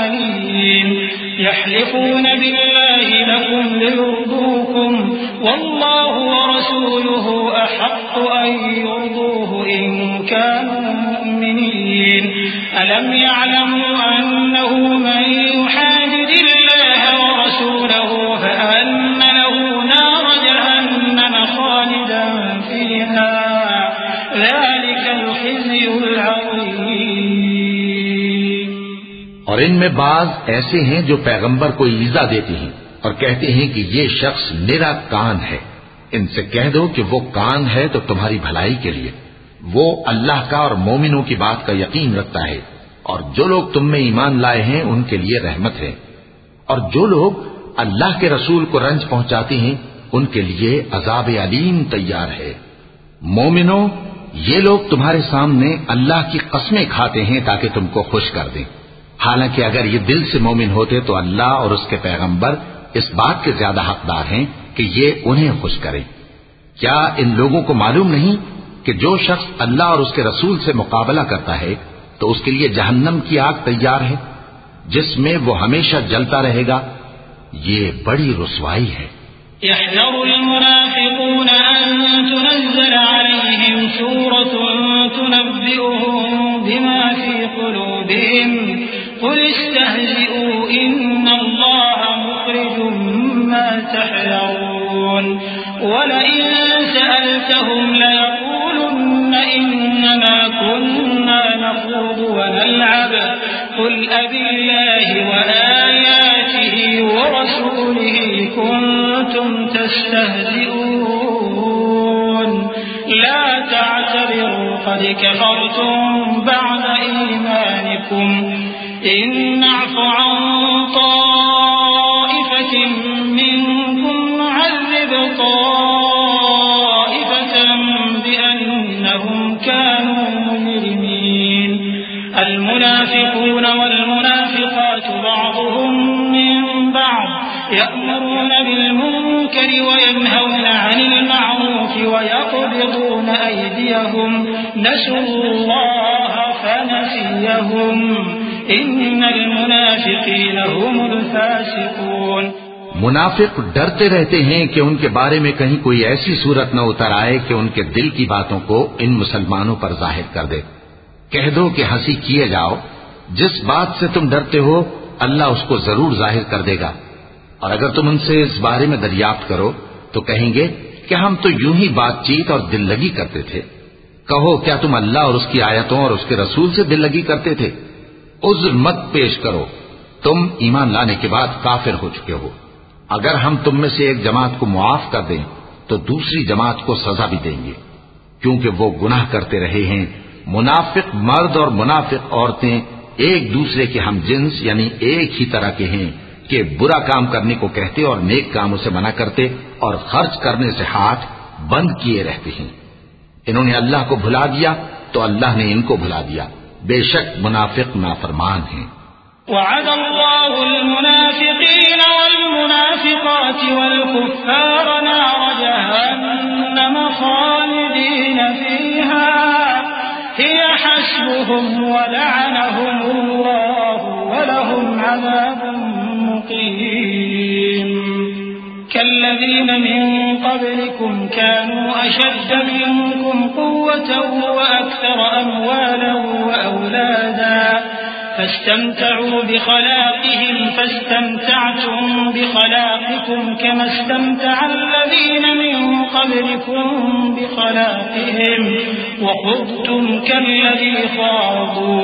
أليم يحلفون بالله لكم ليرضوكم والله ورسوله أحق أن يرضوه إن كانوا مؤمنين ألم يعلموا أنه من يحادد الله ورسوله فأن له نار جهنم خالدا فيها ذلك الخزي العظيم۔ اور ان میں بعض ایسے ہیں جو پیغمبر کو ایذا دیتے ہیں اور کہتے ہیں کہ یہ شخص میرا کان ہے۔ ان سے کہہ دو کہ وہ کان ہے تو تمہاری بھلائی کے لیے، وہ اللہ کا اور مومنوں کی بات کا یقین رکھتا ہے، اور جو لوگ تم میں ایمان لائے ہیں ان کے لیے رحمت ہے، اور جو لوگ اللہ کے رسول کو رنج پہنچاتے ہیں ان کے لیے عذاب علیم تیار ہے۔ مومنوں، یہ لوگ تمہارے سامنے اللہ کی قسمیں کھاتے ہیں تاکہ تم کو خوش کر دیں، حالانکہ اگر یہ دل سے مومن ہوتے تو اللہ اور اس کے پیغمبر اس بات کے زیادہ حقدار ہیں کہ یہ انہیں خوش کریں۔ کیا ان لوگوں کو معلوم نہیں کہ جو شخص اللہ اور اس کے رسول سے مقابلہ کرتا ہے تو اس کے لیے جہنم کی آگ تیار ہے جس میں وہ ہمیشہ جلتا رہے گا، یہ بڑی رسوائی ہے۔ يحذر المنافقون أن تنزل عليهم سورة تنبئهم بما في قلوبهم قل استهزئوا إن الله مخرج ما تحذرون ولئن سألتهم ليقولن إنما كنا نخوض ونلعب قل أبالله وآياته ورسوله كنتم تستهزئون لا تعتذروا قد كفرتم بعد إيمانكم إن نعف عن طائفة منكم نعذب طائفة بأنهم كانوا مجرمين المنافقون والمنافقات بعضهم من بعض يأمرون بالمنكر وينهون عن المعروف ويقبضون أيديهم نسوا الله فنسيهم إن المنافقين هم الفاسقون۔ منافق ڈرتے رہتے ہیں کہ ان کے بارے میں کہیں کوئی ایسی صورت نہ اتر آئے کہ ان کے دل کی باتوں کو ان مسلمانوں پر ظاہر کر دے۔ کہہ دو کہ ہنسی کیے جاؤ، جس بات سے تم ڈرتے ہو اللہ اس کو ضرور ظاہر کر دے گا، اور اگر تم ان سے اس بارے میں دریافت کرو تو کہیں گے کہ ہم تو یوں ہی بات چیت اور دل لگی کرتے تھے۔ کہو کیا تم اللہ اور اس کی آیتوں اور اس کے رسول سے دل لگی کرتے تھے؟ عذر مت پیش کرو، تم ایمان لانے کے بعد کافر ہو چکے ہو۔ اگر ہم تم میں سے ایک جماعت کو معاف کر دیں تو دوسری جماعت کو سزا بھی دیں گے، کیونکہ وہ گناہ کرتے رہے ہیں۔ منافق مرد اور منافق عورتیں ایک دوسرے کے ہم جنس یعنی ایک ہی طرح کے ہیں کہ برا کام کرنے کو کہتے اور نیک کاموں سے منع کرتے اور خرچ کرنے سے ہاتھ بند کیے رہتے ہیں۔ انہوں نے اللہ کو بھلا دیا تو اللہ نے ان کو بھلا دیا، بے شک منافق نافرمان ہیں۔ وعد الله المنافقين والمنافقات والكفار نار جهنم خالدين فيها هي حسبهم ولعنهم الله ولهم عذاب مقيم كالذين من قبلكم كانوا أشد منكم قوة وأكثر أموالا وأولادا فاستمتعوا بخلاقهم فاستمتعتم بخلاقكم كما استمتع الذين من قبلكم بخلاقهم وخضتم كالذي خاضوا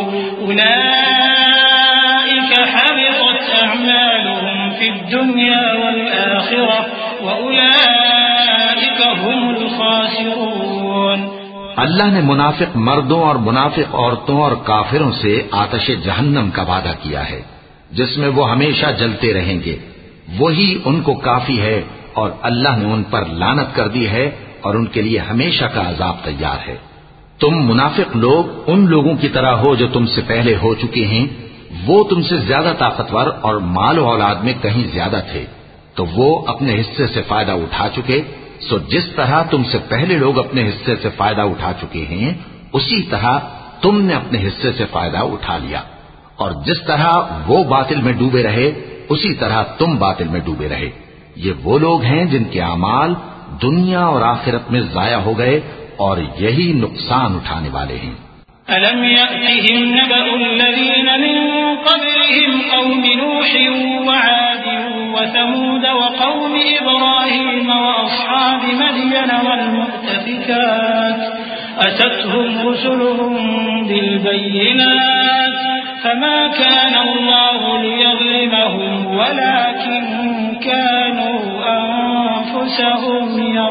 أولئك حبطت أعمالهم في الدنيا والآخرة وأولئك هم الخاسرون۔ اللہ نے منافق مردوں اور منافق عورتوں اور کافروں سے آتش جہنم کا وعدہ کیا ہے جس میں وہ ہمیشہ جلتے رہیں گے، وہی ان کو کافی ہے، اور اللہ نے ان پر لعنت کر دی ہے اور ان کے لیے ہمیشہ کا عذاب تیار ہے۔ تم منافق لوگ ان لوگوں کی طرح ہو جو تم سے پہلے ہو چکے ہیں، وہ تم سے زیادہ طاقتور اور مال و اولاد میں کہیں زیادہ تھے، تو وہ اپنے حصے سے فائدہ اٹھا چکے، سو جس طرح تم سے پہلے لوگ اپنے حصے سے فائدہ اٹھا چکے ہیں اسی طرح تم نے اپنے حصے سے فائدہ اٹھا لیا، اور جس طرح وہ باطل میں ڈوبے رہے اسی طرح تم باطل میں ڈوبے رہے۔ یہ وہ لوگ ہیں جن کے اعمال دنیا اور آخرت میں ضائع ہو گئے اور یہی نقصان اٹھانے والے ہیں۔ أَلَمْ يَأْتِهِمْ نَبَأُ الَّذِينَ مِن قَبْلِهِمْ قَوْمِ نُوحٍ وَعَادٍ وَثَمُودَ وَقَوْمِ إِبْرَاهِيمَ وَأَصْحَابِ مَدْيَنَ وَالْمُؤْتَفِكَاتِ أَتَتْهُمْ رُسُلُهُم بِالْبَيِّنَاتِ فَمَا كَانَ اللَّهُ لِيَظْلِمَهُمْ وَلَكِن كَانُوا أَنفُسَهُمْ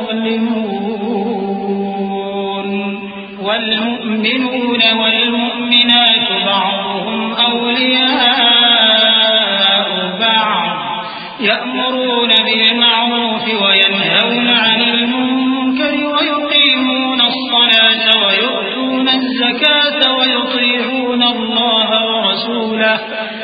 يَظْلِمُونَ والمؤمنون والمؤمنات بعضهم أولياء بعض يأمرون بالمعروف وينهون عن المنكر ويقيمون الصلاة ويؤتون الزكاة ويطيعون الله ورسوله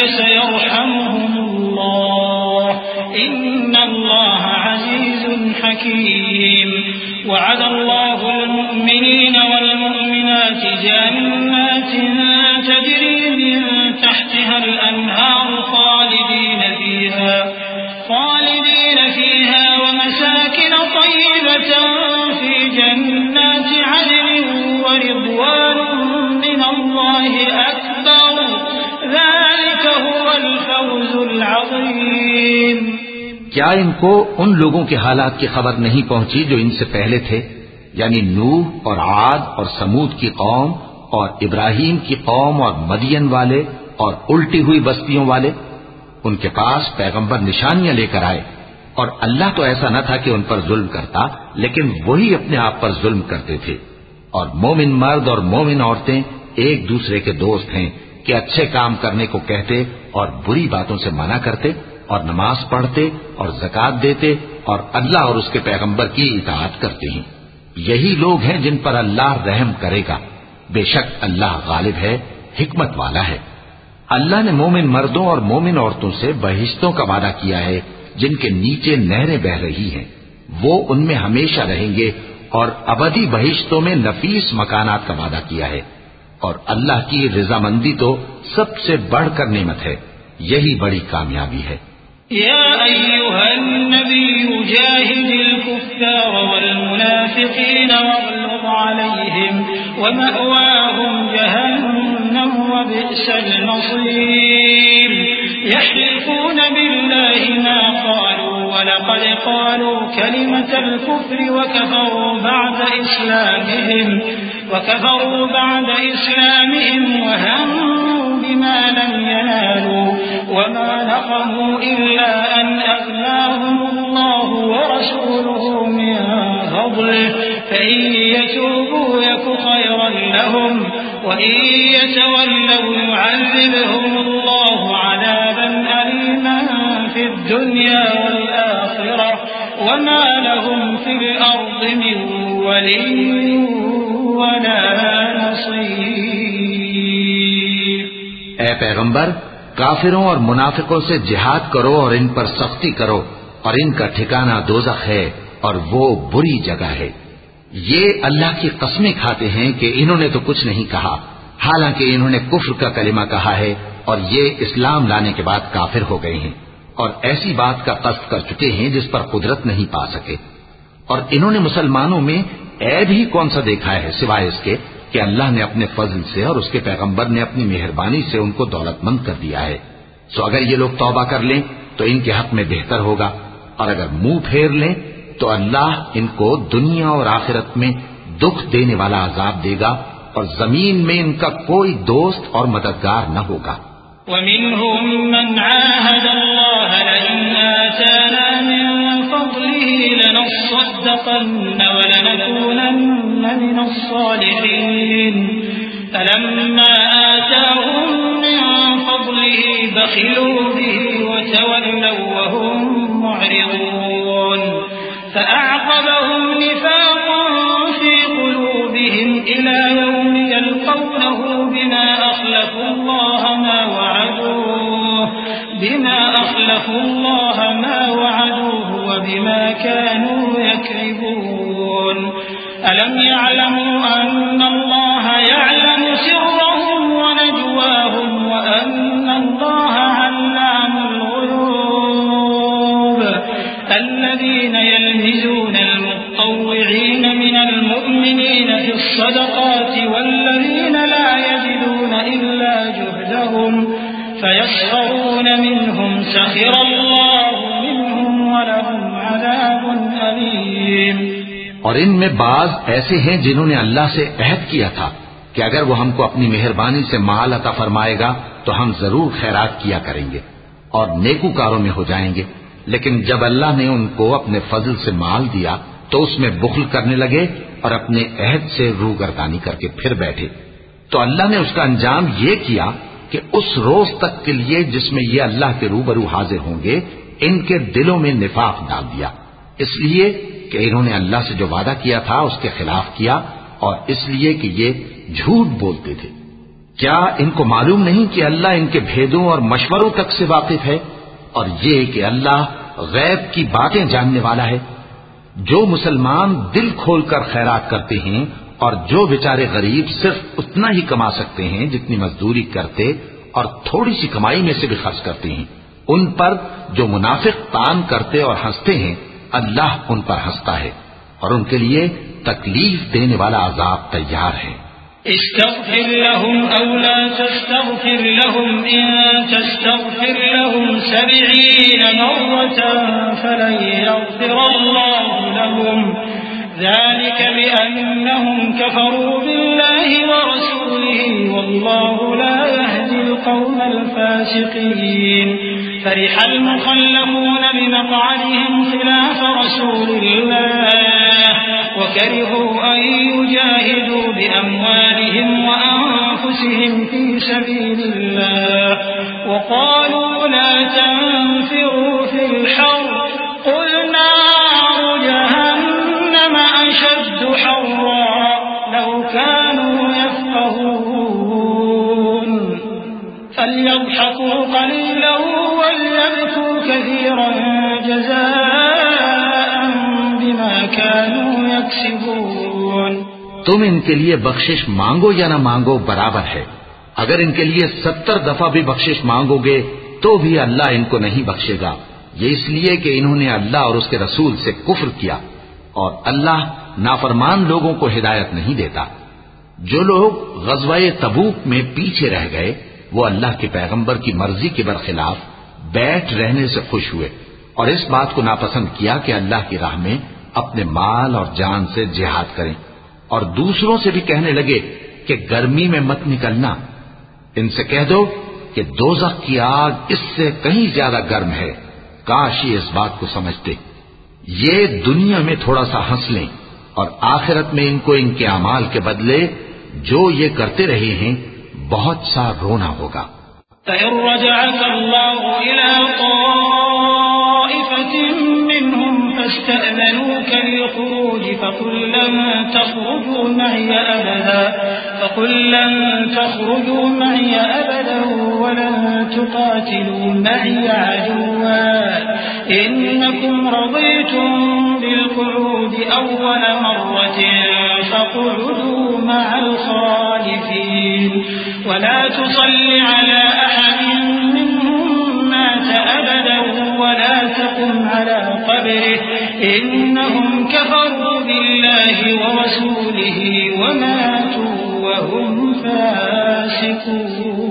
سيرحمهم الله إن الله عزيز حكيم وعد الله المؤمنين والمؤمنات جنات تجري من تحتها الأنهار خالدين فيها خالدين فيها ومساكن طيبة في جنات عدن ورضوان من الله أكبر ذلك هو الفوز العظيم۔ کیا ان کو ان لوگوں کے حالات کی خبر نہیں پہنچی جو ان سے پہلے تھے، یعنی نوح اور عاد اور سمود کی قوم اور ابراہیم کی قوم اور مدین والے اور الٹی ہوئی بستیوں والے؟ ان کے پاس پیغمبر نشانیاں لے کر آئے، اور اللہ تو ایسا نہ تھا کہ ان پر ظلم کرتا، لیکن وہی اپنے آپ پر ظلم کرتے تھے۔ اور مومن مرد اور مومن عورتیں ایک دوسرے کے دوست ہیں کہ اچھے کام کرنے کو کہتے اور بری باتوں سے منع کرتے اور نماز پڑھتے اور زکات دیتے اور اللہ اور اس کے پیغمبر کی اطاعت کرتے ہیں۔ یہی لوگ ہیں جن پر اللہ رحم کرے گا، بے شک اللہ غالب ہے، حکمت والا ہے۔ اللہ نے مومن مردوں اور مومن عورتوں سے بہشتوں کا وعدہ کیا ہے جن کے نیچے نہریں بہ رہی ہیں، وہ ان میں ہمیشہ رہیں گے، اور ابدی بہشتوں میں نفیس مکانات کا وعدہ کیا ہے۔ اور اللہ کی رضامندی تو سب سے بڑھ کر نعمت ہے، یہی بڑی کامیابی ہے۔ يا أيها النبي جاهد الكفار والمنافقين واغلظ عليهم ومأواهم جهنم وبئس المصير يحلفون بالله ما قالوا ولقد قالوا كلمة الكفر وكفروا بعد إسلامهم وكفروا بعد إسلامهم وهموا بما لم ينالوا وما نقموا إلا أن أغناهم الله ورسوله من فضله فإن يتوبوا يك خيرا لهم وإن يتولوا يعذبهم الله عذابا أليما في الدنيا والآخرة وما لهم في الأرض من ولي ولا نصير۔ اے پیغمبر، کافروں اور منافقوں سے جہاد کرو اور ان پر سختی کرو، اور ان کا ٹھکانہ دوزخ ہے اور وہ بری جگہ ہے۔ یہ اللہ کی قسمیں کھاتے ہیں کہ انہوں نے تو کچھ نہیں کہا، حالانکہ انہوں نے کفر کا کلمہ کہا ہے اور یہ اسلام لانے کے بعد کافر ہو گئے ہیں، اور ایسی بات کا قصد کر چکے ہیں جس پر قدرت نہیں پا سکے۔ اور انہوں نے مسلمانوں میں عیب ہی کون سا دیکھا ہے سوائے اس کے کہ اللہ نے اپنے فضل سے اور اس کے پیغمبر نے اپنی مہربانی سے ان کو دولت مند کر دیا ہے۔ سو اگر یہ لوگ توبہ کر لیں تو ان کے حق میں بہتر ہوگا، اور اگر منہ پھیر لیں تو اللہ ان کو دنیا اور آخرت میں دکھ دینے والا عذاب دے گا، اور زمین میں ان کا کوئی دوست اور مددگار نہ ہوگا۔ وَمِنْهُمْ مَنْ عَاهَدَ اللَّهَ لَئِنْ آتَانَا مِنْ فَضْلِهِ لَنَصَّدَّقَنَّ وَلَنَكُونَنَّ مِنَ الصَّالِحِينَ فَلَمَّا آتَاهُمْ مِنْ فَضْلِهِ بَخِلُوا بِهِ وَتَوَلَّوْا وَهُمْ مُعْرِضُونَ فَأَعْقَبَهُمْ نِفَاقًا فِي قُلُوبِهِمْ إِلَى يَوْمِ يَلْقَوْنَهُ بِمَا أَخْلَفُوا اللَّهَ مَا وَعَدُوهُ بِمَا أَخْلَفُوا اللَّهَ مَا وَعَدُوهُ وَبِمَا كَانُوا يَكْذِبُونَ أَلَمْ يَعْلَمُوا أَنَّ اللَّهَ يَعْلَمُ سِرَّهُمْ وَنَجْوَاهُمْ وَأَنَّ اللَّهَ عَلَّامُ الْغُيُوبِ الَّذِينَ يَلْمِزُونَ الْمُطَّوِّعِينَ مِنَ الْمُؤْمِنِينَ فِي الصَّدَقَاتِ وَالَّذِينَ لَا يَجِدُونَ إِلَّا جُهْدَهُمْ فَيَسْخَرُونَ مِنْهُمْ سَخِرَ اللَّهُ مِنْهُمْ وَلَهُمْ عَذَابٌ أَلِيمٌ۔ اور ان میں بعض ایسے ہیں جنہوں نے اللہ سے عہد کیا تھا کہ اگر وہ ہم کو اپنی مہربانی سے مال عطا فرمائے گا تو ہم ضرور خیرات کیا کریں گے اور نیکوکاروں میں ہو جائیں گے، لیکن جب اللہ نے ان کو اپنے فضل سے مال دیا تو اس میں بخل کرنے لگے اور اپنے عہد سے روگردانی کر کے پھر بیٹھے۔ تو اللہ نے اس کا انجام یہ کیا کہ اس روز تک کے لیے جس میں یہ اللہ کے روبرو حاضر ہوں گے ان کے دلوں میں نفاق ڈال دیا، اس لیے کہ انہوں نے اللہ سے جو وعدہ کیا تھا اس کے خلاف کیا، اور اس لیے کہ یہ جھوٹ بولتے تھے۔ کیا ان کو معلوم نہیں کہ اللہ ان کے بھیدوں اور مشوروں تک سے واقف ہے، اور یہ کہ اللہ غیب کی باتیں جاننے والا ہے؟ جو مسلمان دل کھول کر خیرات کرتے ہیں اور جو بیچارے غریب صرف اتنا ہی کما سکتے ہیں جتنی مزدوری کرتے اور تھوڑی سی کمائی میں سے بھی خرچ کرتے ہیں، ان پر جو منافق تان کرتے اور ہنستے ہیں، اللہ ان پر ہنستا ہے اور ان کے لیے تکلیف دینے والا عذاب تیار ہے۔ استغفر لهم أو لا تستغفر لهم إن تستغفر لهم سبعين مرة فلن يغفر الله لهم ذلك بأنهم كفروا بالله ورسوله والله لا يهدي القوم الفاسقين فرح المخلفون بمقعدهم خلاف رسول الله وكرهوا أن يجاهدوا بأموالهم وأنفسهم في سبيل الله وقالوا لا تنفروا في الحر قل نار جهنم أشد حرا لو كانوا يفقهون فليضحكوا قليلا وليبكوا كثيرا جزاء بما كانوا يكسبون۔ تم ان کے لیے بخشش مانگو یا نہ مانگو برابر ہے، اگر ان کے لیے ستر دفعہ بھی بخشش مانگو گے تو بھی اللہ ان کو نہیں بخشے گا، یہ اس لیے کہ انہوں نے اللہ اور اس کے رسول سے کفر کیا، اور اللہ نافرمان لوگوں کو ہدایت نہیں دیتا۔ جو لوگ غزوہ تبوک میں پیچھے رہ گئے وہ اللہ کے پیغمبر کی مرضی کے برخلاف بیٹھ رہنے سے خوش ہوئے اور اس بات کو ناپسند کیا کہ اللہ کی راہ میں اپنے مال اور جان سے جہاد کریں، اور دوسروں سے بھی کہنے لگے کہ گرمی میں مت نکلنا۔ ان سے کہہ دو کہ دوزخ کی آگ اس سے کہیں زیادہ گرم ہے، کاش یہ اس بات کو سمجھتے۔ یہ دنیا میں تھوڑا سا ہنس لیں اور آخرت میں ان کو ان کے اعمال کے بدلے جو یہ کرتے رہے ہیں بہت سا رونا ہوگا۔ فإن رجعك الله إلى طائفة منهم فاستأذنوك للخروج فقل لن تخرجوا معي أبدا فقل لن تخرجوا معي أبدا ولن تقاتلوا معي عدوا إنكم رضيتم بالقعود أول مرة فاقعدوا مع الخالفين ولا تصل على أحد منهم مات أبدا ولا تقم على قبره إنهم كفروا بالله ورسوله وماتوا وهم فاسقون۔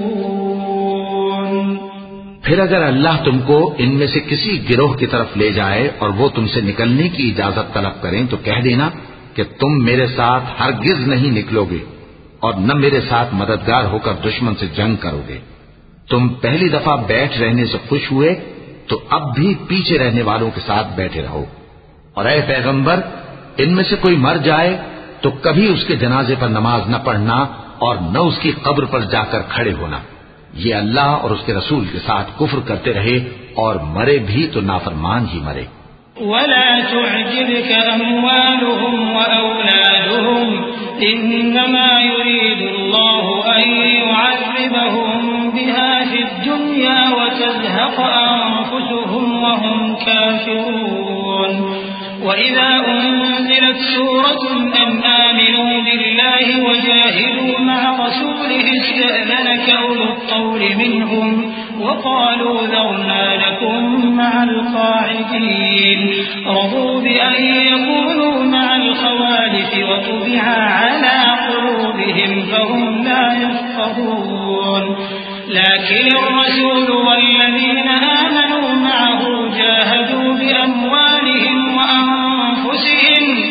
پھر اگر اللہ تم کو ان میں سے کسی گروہ کی طرف لے جائے اور وہ تم سے نکلنے کی اجازت طلب کریں تو کہہ دینا کہ تم میرے ساتھ ہرگز نہیں نکلو گے اور نہ میرے ساتھ مددگار ہو کر دشمن سے جنگ کرو گے۔ تم پہلی دفعہ بیٹھ رہنے سے خوش ہوئے تو اب بھی پیچھے رہنے والوں کے ساتھ بیٹھے رہو، اور اے پیغمبر ان میں سے کوئی مر جائے تو کبھی اس کے جنازے پر نماز نہ پڑھنا اور نہ اس کی قبر پر جا کر کھڑے ہونا، یہ اللہ اور اس کے رسول کے ساتھ کفر کرتے رہے اور مرے بھی تو نافرمان ہی مرے۔ ولا تعجبك أموالهم وأولادهم إنما يريد الله أن يعذبهم بها في الدنيا وتزهق أنفسهم وهم كافرون وإذا أنزلت سورة أن آمنوا بالله وجاهدوا مع رسوله استأذنك أولو الطول منهم وقالوا ذرنا لكم مع القاعدين رضوا بأن يكونوا مع الخوالف وطبع على قلوبهم فهم لا يفقهون لكن الرسول والذين آمنوا معه جاهدوا بأموالهم وأنفسهم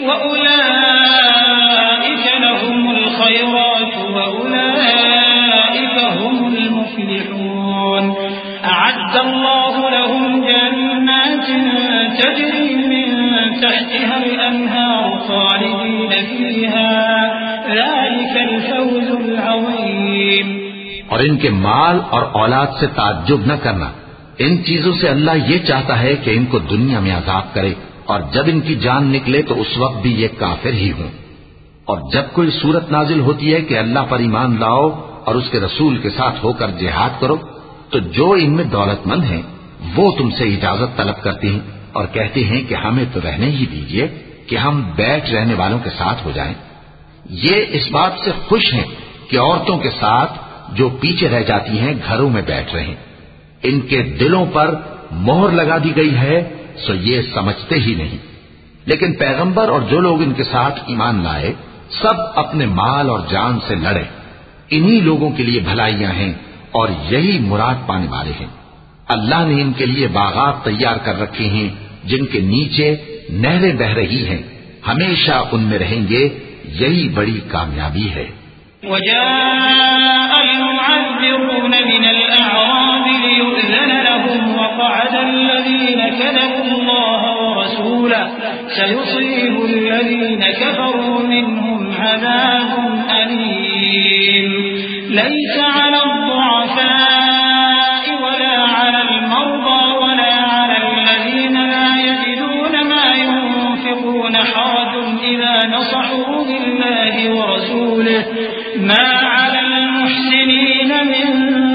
وأولئك لهم الخيرات وأولئك هم المفلحون أعد الله لهم جنات تجري من تحتها الأنهار خالدين فيها ذلك الفوز العظيم۔ اور ان کے مال اور اولاد سے تعجب نہ کرنا، ان چیزوں سے اللہ یہ چاہتا ہے کہ ان کو دنیا میں عذاب کرے اور جب ان کی جان نکلے تو اس وقت بھی یہ کافر ہی ہوں۔ اور جب کوئی صورت نازل ہوتی ہے کہ اللہ پر ایمان لاؤ اور اس کے رسول کے ساتھ ہو کر جہاد کرو، تو جو ان میں دولت مند ہیں وہ تم سے اجازت طلب کرتے ہیں اور کہتے ہیں کہ ہمیں تو رہنے ہی دیجئے کہ ہم بیٹھ رہنے والوں کے ساتھ ہو جائیں۔ یہ اس بات سے خوش ہیں کہ عورتوں کے ساتھ جو پیچھے رہ جاتی ہیں گھروں میں بیٹھ رہے ہیں۔ ان کے دلوں پر مہر لگا دی گئی ہے، سو یہ سمجھتے ہی نہیں۔ لیکن پیغمبر اور جو لوگ ان کے ساتھ ایمان لائے سب اپنے مال اور جان سے لڑے، انہی لوگوں کے لیے بھلائیاں ہیں اور یہی مراد پانے والے ہیں۔ اللہ نے ان کے لیے باغات تیار کر رکھے ہیں جن کے نیچے نہریں بہ رہی ہیں، ہمیشہ ان میں رہیں گے، یہی بڑی کامیابی ہے۔ وجاء المعذرون من الأعراب ليؤذن لهم وقعد الذين كذبوا الله ورسوله سيصيب الذين كفروا منهم عذاب أليم ليس على الضعفاء ولا على المرضى ولا على الذين لا يجدون ما ينفقون حرج إذا نصحوا لله ورسوله ما على المحسنين من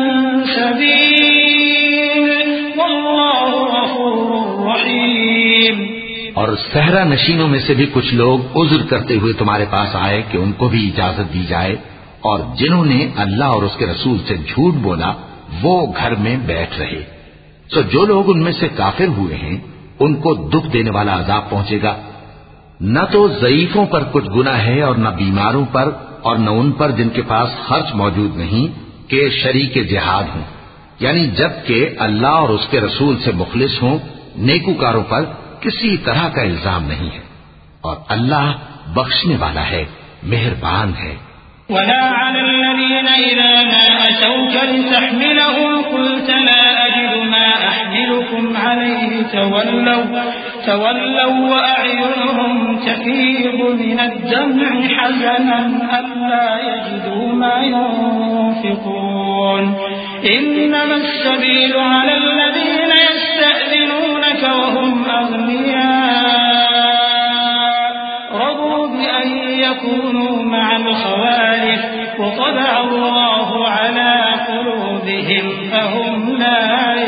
سبيل والله غفور رحيم۔ اور صحرا نشینوں میں سے بھی کچھ لوگ عذر کرتے ہوئے تمہارے پاس آئے کہ ان کو بھی اجازت دی جائے، اور جنہوں نے اللہ اور اس کے رسول سے جھوٹ بولا وہ گھر میں بیٹھ رہے۔ تو جو لوگ ان میں سے کافر ہوئے ہیں ان کو دکھ دینے والا عذاب پہنچے گا۔ نہ تو ضعیفوں پر کچھ گناہ ہے اور نہ بیماروں پر اور نہ ان پر جن کے پاس خرچ موجود نہیں کہ شریک جہاد ہوں، یعنی جب کہ اللہ اور اس کے رسول سے مخلص ہوں، نیکوکاروں پر کسی طرح کا الزام نہیں ہے، اور اللہ بخشنے والا ہے، مہربان ہے۔ ولا على الذين إذا ما أتوك لتحملهم قلت لا أجد ما أحملكم عليه تولوا تولوا وأعينهم تفيض من الدمع حزنا ألا يجدوا ما ينفقون إنما السبيل على الذين يستأذنونك وهم أغنياء رضوا بأن يكونوا مع الخوالف وطبع الله على قلوبهم فهم لا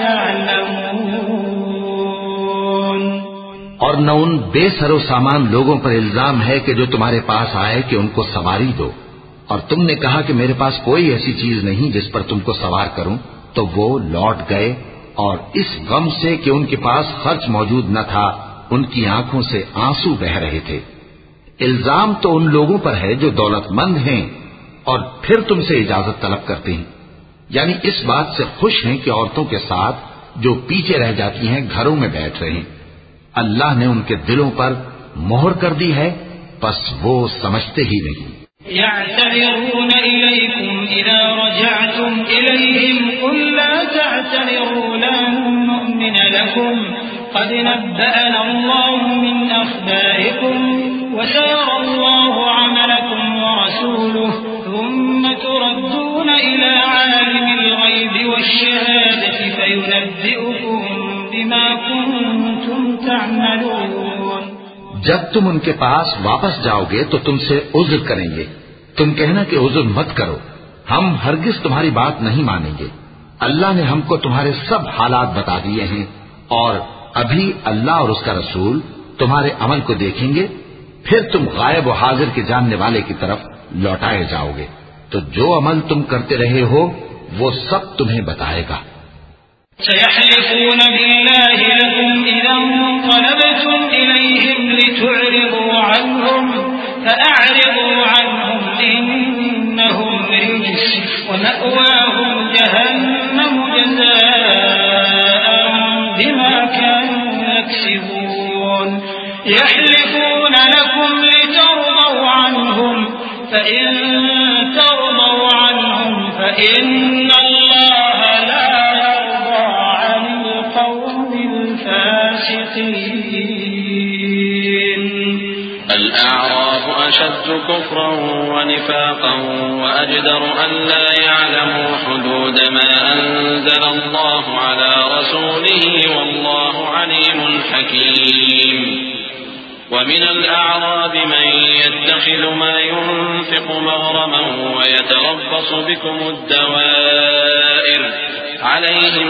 يعلمون۔ اور نہ ان بے سر و سامان لوگوں پر الزام ہے کہ جو تمہارے پاس آئے کہ ان کو سواری دو، اور تم نے کہا کہ میرے پاس کوئی ایسی چیز نہیں جس پر تم کو سوار کروں، تو وہ لوٹ گئے، اور اس غم سے کہ ان کے پاس خرچ موجود نہ تھا ان کی آنکھوں سے آنسو بہ رہے تھے۔ الزام تو ان لوگوں پر ہے جو دولت مند ہیں اور پھر تم سے اجازت طلب کرتے ہیں، یعنی اس بات سے خوش ہیں کہ عورتوں کے ساتھ جو پیچھے رہ جاتی ہیں گھروں میں بیٹھ رہے ہیں۔ اللہ نے ان کے دلوں پر مہر کر دی ہے، پس وہ سمجھتے ہی نہیں۔ يعتذرون إليكم إذا رجعتم إليهم قل لا تعتذروا لن نؤمن لكم قد نبأنا الله من أخباركم وسيرى الله عملكم ورسوله ثم تردون إلى عالم الغيب والشهادة فينبئكم بما كنتم تعملون۔ جب تم ان کے پاس واپس جاؤ گے تو تم سے عذر کریں گے، تم کہنا کہ عذر مت کرو، ہم ہرگز تمہاری بات نہیں مانیں گے۔ اللہ نے ہم کو تمہارے سب حالات بتا دیے ہیں، اور ابھی اللہ اور اس کا رسول تمہارے عمل کو دیکھیں گے، پھر تم غائب و حاضر کے جاننے والے کی طرف لوٹائے جاؤ گے، تو جو عمل تم کرتے رہے ہو وہ سب تمہیں بتائے گا۔ سيحلفون بالله لكم إذا انقلبتم إليهم لتعرضوا عنهم فأعرضوا عنهم إنهم رجس ومأواهم جهنم جزاء بما كانوا يكسبون يحلفون لكم لترضوا عنهم فإن ترضوا عنهم فإن الله لا يرضى عن القوم الفاسقين۔ الأعراب أشد كفرا ونفاقا وأجدر أن لا يعلموا حدود ما أنزل الله على رسوله والله عليم حكيم۔ ومن الأعراب من يتخذ ما ينفق مغرما ويتربص بكم الدوائر عليهم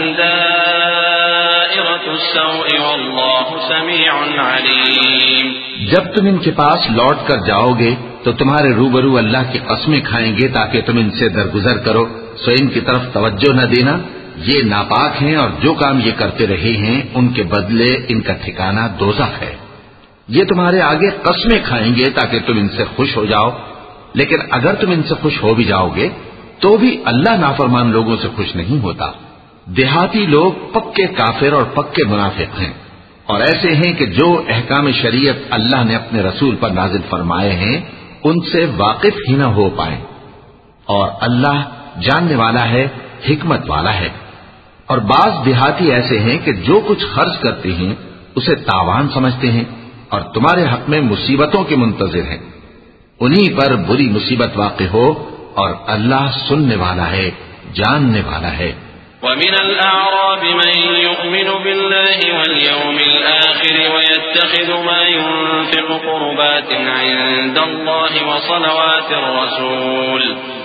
دائرة السوء والله سميع عليم. جب تم ان کے پاس لوٹ کر جاؤ گے تو تمہارے روبرو اللہ کی قسمیں کھائیں گے تاکہ تم ان سے درگزر کرو، سو ان کی طرف توجہ نہ دینا، یہ ناپاک ہیں اور جو کام یہ کرتے رہے ہیں ان کے بدلے ان کا ٹھکانہ دوزخ ہے. یہ تمہارے آگے قسمیں کھائیں گے تاکہ تم ان سے خوش ہو جاؤ، لیکن اگر تم ان سے خوش ہو بھی جاؤ گے تو بھی اللہ نافرمان لوگوں سے خوش نہیں ہوتا. دیہاتی لوگ پکے کافر اور پکے منافق ہیں، اور ایسے ہیں کہ جو احکام شریعت اللہ نے اپنے رسول پر نازل فرمائے ہیں ان سے واقف ہی نہ ہو پائیں. اور اللہ جاننے والا ہے، حکمت والا ہے. اور بعض دیہاتی ایسے ہیں کہ جو کچھ خرچ کرتے ہیں اسے تاوان سمجھتے ہیں اور تمہارے حق میں مصیبتوں کے منتظر ہیں. انہی پر بری مصیبت واقع ہو اور اللہ سننے والا ہے، جاننے والا ہے. ومن الأعراب من يؤمن بالله واليوم الآخر ويتخذ ما ينفق قربات عند الله وصلوات الرسول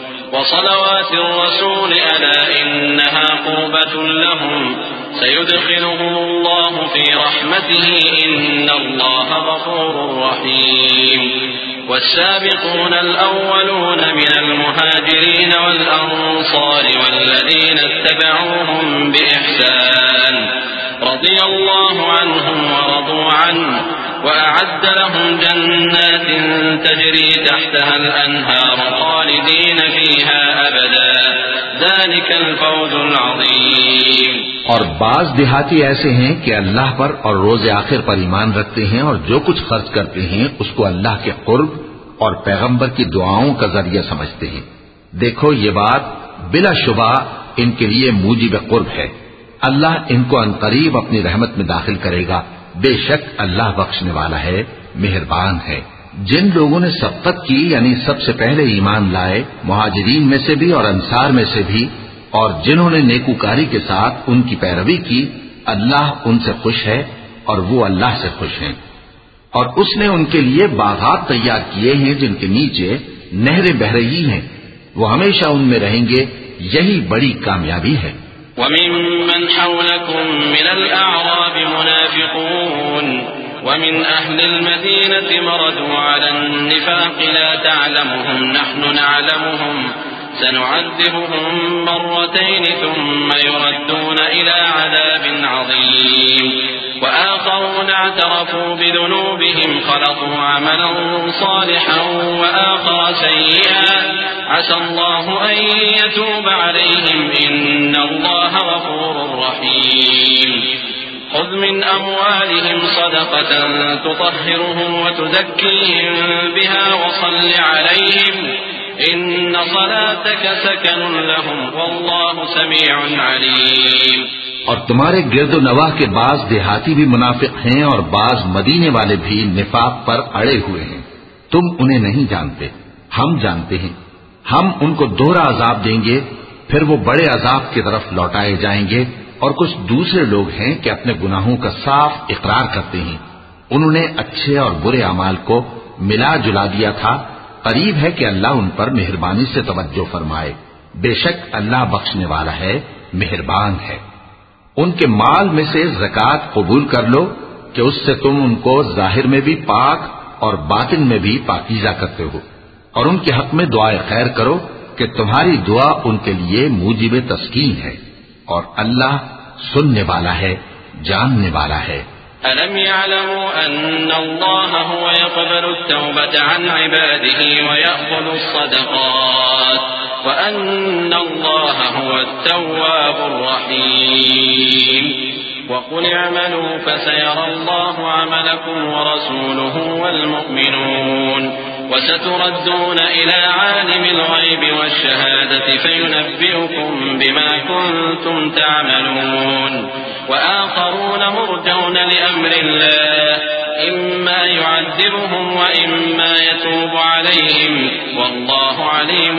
وصلوات الرسول ألا إنها قربة لهم سيدخلهم الله في رحمته إن الله غفور رحيم. والسابقون الأولون من المهاجرين والأنصار والذين اتبعوهم بإحسان رضي الله عنهم ورضوا عنه وأعد لهم جنات تجري تحتها الأنهار خالدين فيها أبدا ذلك الفوز العظيم. اور بعض دیہاتی ایسے ہیں کہ اللہ پر اور روز آخر پر ایمان رکھتے ہیں اور جو کچھ خرچ کرتے ہیں اس کو اللہ کے قرب اور پیغمبر کی دعاؤں کا ذریعہ سمجھتے ہیں. دیکھو یہ بات بلا شبہ ان کے لیے موجب قرب ہے. اللہ ان کو عنقریب اپنی رحمت میں داخل کرے گا. بے شک اللہ بخشنے والا ہے، مہربان ہے. جن لوگوں نے سبقت کی یعنی سب سے پہلے ایمان لائے، مہاجرین میں سے بھی اور انصار میں سے بھی، اور جنہوں نے نیکوکاری کے ساتھ ان کی پیروی کی، اللہ ان سے خوش ہے اور وہ اللہ سے خوش ہیں. اور اس نے ان کے لیے باغات تیار کیے ہیں جن کے نیچے نہریں بہ رہی ہیں، وہ ہمیشہ ان میں رہیں گے. یہی بڑی کامیابی ہے. وَمِمَّنْ حَوْلَكُمْ مِنَ الْأَعْرَابِ مُنَافِقُونَ وَمِنْ أَهْلِ الْمَدِينَةِ مَرَدُوا عَلَى النِّفَاقِ لَا تَعْلَمُهُمْ نَحْنُ نَعْلَمُهُمْ سنعذبهم مرتين ثم يردون إلى عذاب عظيم. وآخرون اعترفوا بذنوبهم خلقوا عملا صالحا وآخر سيئا عسى الله أن يتوب عليهم إن الله غفور رحيم. خذ من أموالهم صدقة تطهرهم وتزكيهم بها وصل عليهم إن صلاتك سكن لهم والله سميع عليم. اور تمہارے گرد و نواح کے بعض دیہاتی بھی منافق ہیں اور بعض مدینے والے بھی نفاق پر اڑے ہوئے ہیں. تم انہیں نہیں جانتے، ہم جانتے ہیں. ہم ان کو دوہرا عذاب دیں گے، پھر وہ بڑے عذاب کی طرف لوٹائے جائیں گے. اور کچھ دوسرے لوگ ہیں کہ اپنے گناہوں کا صاف اقرار کرتے ہیں. انہوں نے اچھے اور برے اعمال کو ملا جلا دیا تھا. قریب ہے کہ اللہ ان پر مہربانی سے توجہ فرمائے. بے شک اللہ بخشنے والا ہے، مہربان ہے. ان کے مال میں سے زکوٰۃ قبول کر لو کہ اس سے تم ان کو ظاہر میں بھی پاک اور باطن میں بھی پاکیزہ کرتے ہو. اور ان کے حق میں دعائے خیر کرو کہ تمہاری دعا ان کے لیے موجب تسکین ہے. اور اللہ سننے والا ہے، جاننے والا ہے. أَلَمْ يَعْلَمُوا أَنَّ اللَّهَ هُوَ يَقْبَلُ التَّوْبَةَ عَنْ عِبَادِهِ وَيَأْخُذُ الصَّدَقَاتِ وَأَنَّ اللَّهَ هُوَ التَّوَّابُ الرَّحِيمُ. وَقُلِ اعْمَلُوا فَسَيَرَى اللَّهُ عَمَلَكُمْ وَرَسُولُهُ وَالْمُؤْمِنُونَ وَسَتُرَدُّونَ إِلَى عَالِمِ الْغَيْبِ وَالشَّهَادَةِ فَيُنَبِّئُكُم بِمَا كُنتُمْ تَعْمَلُونَ. وآخرون مرجون لأمر الله إما يعذبهم وإما يتوب عليهم والله عليم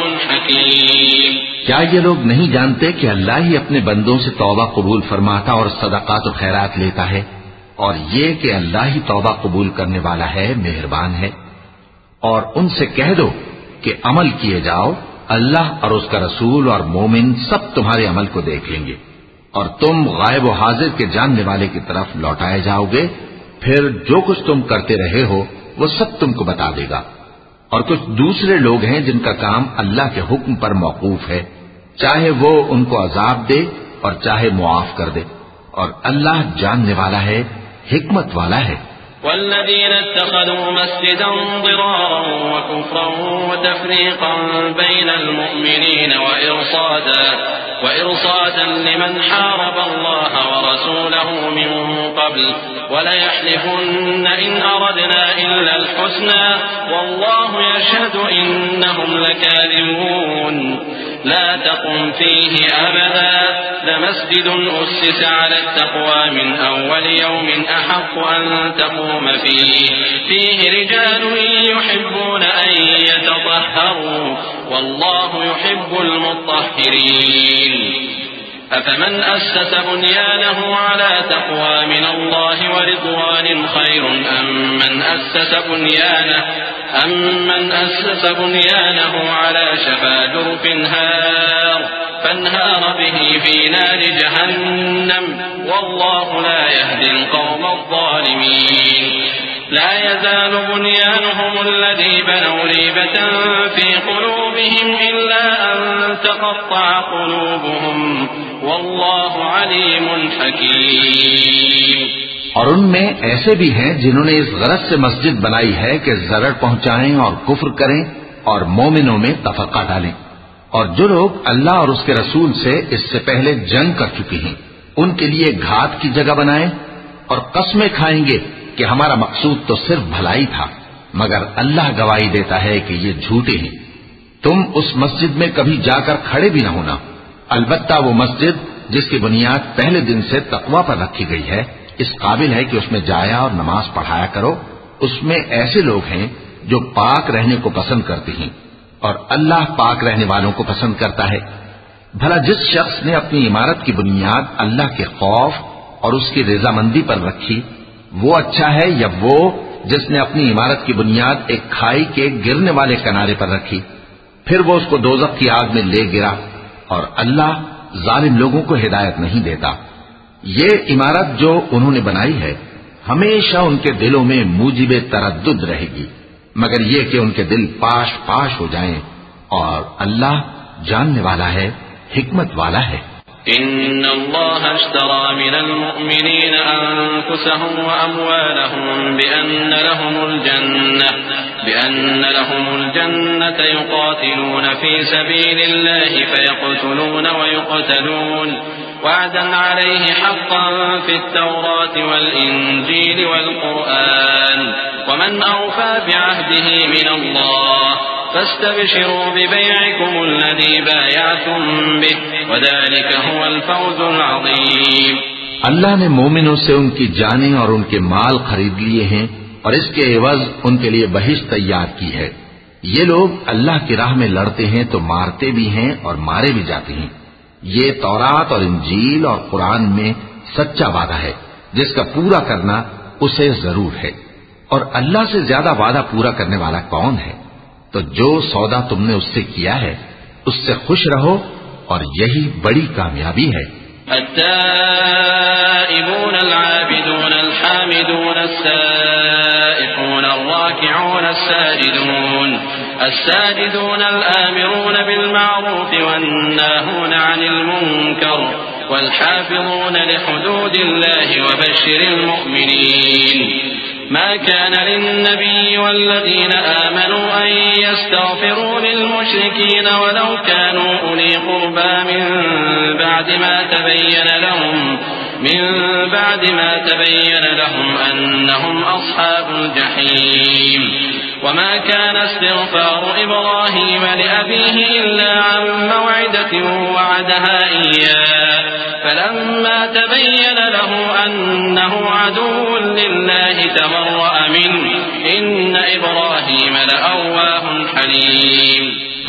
حكيم. کیا یہ لوگ نہیں جانتے کہ اللہ ہی اپنے بندوں سے توبہ قبول فرماتا اور صدقات و خیرات لیتا ہے؟ اور یہ کہ اللہ ہی توبہ قبول کرنے والا ہے، مہربان ہے۔ اور ان سے کہہ دو کہ عمل کیے جاؤ، اللہ اور اس کا رسول اور مومن سب تمہارے عمل کو دیکھ لیں گے، اور تم غائب و حاضر کے جاننے والے کی طرف لوٹائے جاؤ گے، پھر جو کچھ تم کرتے رہے ہو وہ سب تم کو بتا دے گا۔ اور کچھ دوسرے لوگ ہیں جن کا کام اللہ کے حکم پر موقوف ہے، چاہے وہ ان کو عذاب دے اور چاہے معاف کر دے، اور اللہ جاننے والا ہے، حکمت والا ہے۔ والذين اتخذوا مسجدا ضرارا وكفرا وتفريقا بين المؤمنين وإرصادا وإرصادا لمن حارب الله ورسوله من قبل وليحلفن إن أردنا إلا الحسنى والله يشهد إنهم لكاذبون لا تقم فيه أبدا لمسجد أسس على التقوى من أول يوم أحق أن تقوم فيه فيه رجال يحبون أن يتطهروا والله يحب المطهرين أفمن أسس بنيانه على تقوى من الله ورضوان خير أم من أسس بنيانه أم من أسس بنيانه على شفا جرف هار فانهار به في نار جهنم والله لا يهدي القوم الظالمين لا يزال بنيانهم الذي بنوا ريبة في قلوبهم إلا أن تقطع قلوبهم والله عليم حكيم۔ اور ان میں ایسے بھی ہیں جنہوں نے اس غرض سے مسجد بنائی ہے کہ ضرر پہنچائیں اور کفر کریں اور مومنوں میں تفرقہ ڈالیں، اور جو لوگ اللہ اور اس کے رسول سے اس سے پہلے جنگ کر چکے ہیں ان کے لیے گھات کی جگہ بنائیں اور قسمیں کھائیں گے کہ ہمارا مقصود تو صرف بھلائی تھا، مگر اللہ گواہی دیتا ہے کہ یہ جھوٹے ہیں۔ تم اس مسجد میں کبھی جا کر کھڑے بھی نہ ہونا، البتہ وہ مسجد جس کی بنیاد پہلے دن سے تقوی پر رکھی گئی ہے اس قابل ہے کہ اس میں جایا اور نماز پڑھایا کرو۔ اس میں ایسے لوگ ہیں جو پاک رہنے کو پسند کرتے ہیں اور اللہ پاک رہنے والوں کو پسند کرتا ہے۔ بھلا جس شخص نے اپنی عمارت کی بنیاد اللہ کے خوف اور اس کی رضامندی پر رکھی وہ اچھا ہے یا وہ جس نے اپنی عمارت کی بنیاد ایک کھائی کے گرنے والے کنارے پر رکھی، پھر وہ اس کو دوزخ کی آگ میں لے گرا، اور اللہ ظالم لوگوں کو ہدایت نہیں دیتا۔ یہ عمارت جو انہوں نے بنائی ہے ہمیشہ ان کے دلوں میں موجب تردد رہے گی، مگر یہ کہ ان کے دل پاش پاش ہو جائیں، اور اللہ جاننے والا ہے، حکمت والا ہے۔ إن الله اشترى من المؤمنين أنفسهم وأموالهم بأن لهم الجنة بأن لهم الجنة يقاتلون في سبيل الله فيقتلون ويقتلون وعدا عليه حقا في التوراة والإنجيل والقرآن ومن أوفى بعهده من الله فاستبشروا ببيعكم الذي بايعتم به وذلك هو الفوز العظيم۔ اللہ نے مومنوں سے ان کی جانیں اور ان کے مال خرید لیے ہیں اور اس کے عوض ان کے لیے بہشت تیار کی ہے۔ یہ لوگ اللہ کی راہ میں لڑتے ہیں تو مارتے بھی ہیں اور مارے بھی جاتے ہیں۔ یہ تورات اور انجیل اور قرآن میں سچا وعدہ ہے جس کا پورا کرنا اسے ضرور ہے، اور اللہ سے زیادہ وعدہ پورا کرنے والا کون ہے؟ تو جو سودا تم نے اس سے کیا ہے اس سے خوش رہو، اور یہی بڑی کامیابی ہے۔ التائبون العابدون الحامدون السائحون الراكعون الساجدون الساجدون الآمرون بالمعروف والناهون عن المنكر والحافظون لحدود الله وبشر المؤمنين ما كان للنبي والذين آمنوا أن يستغفروا للمشركين ولو كانوا أولي قربى من بعد ما تبين لهم من بعد ما تبين لهم أنهم أصحاب الجحيم وما كان استغفار إبراهيم لأبيه إلا عن موعدة وعدها إياه فلما تبين له أنه عدو لله تبرأ منه إن إبراهيم لأواه حليم۔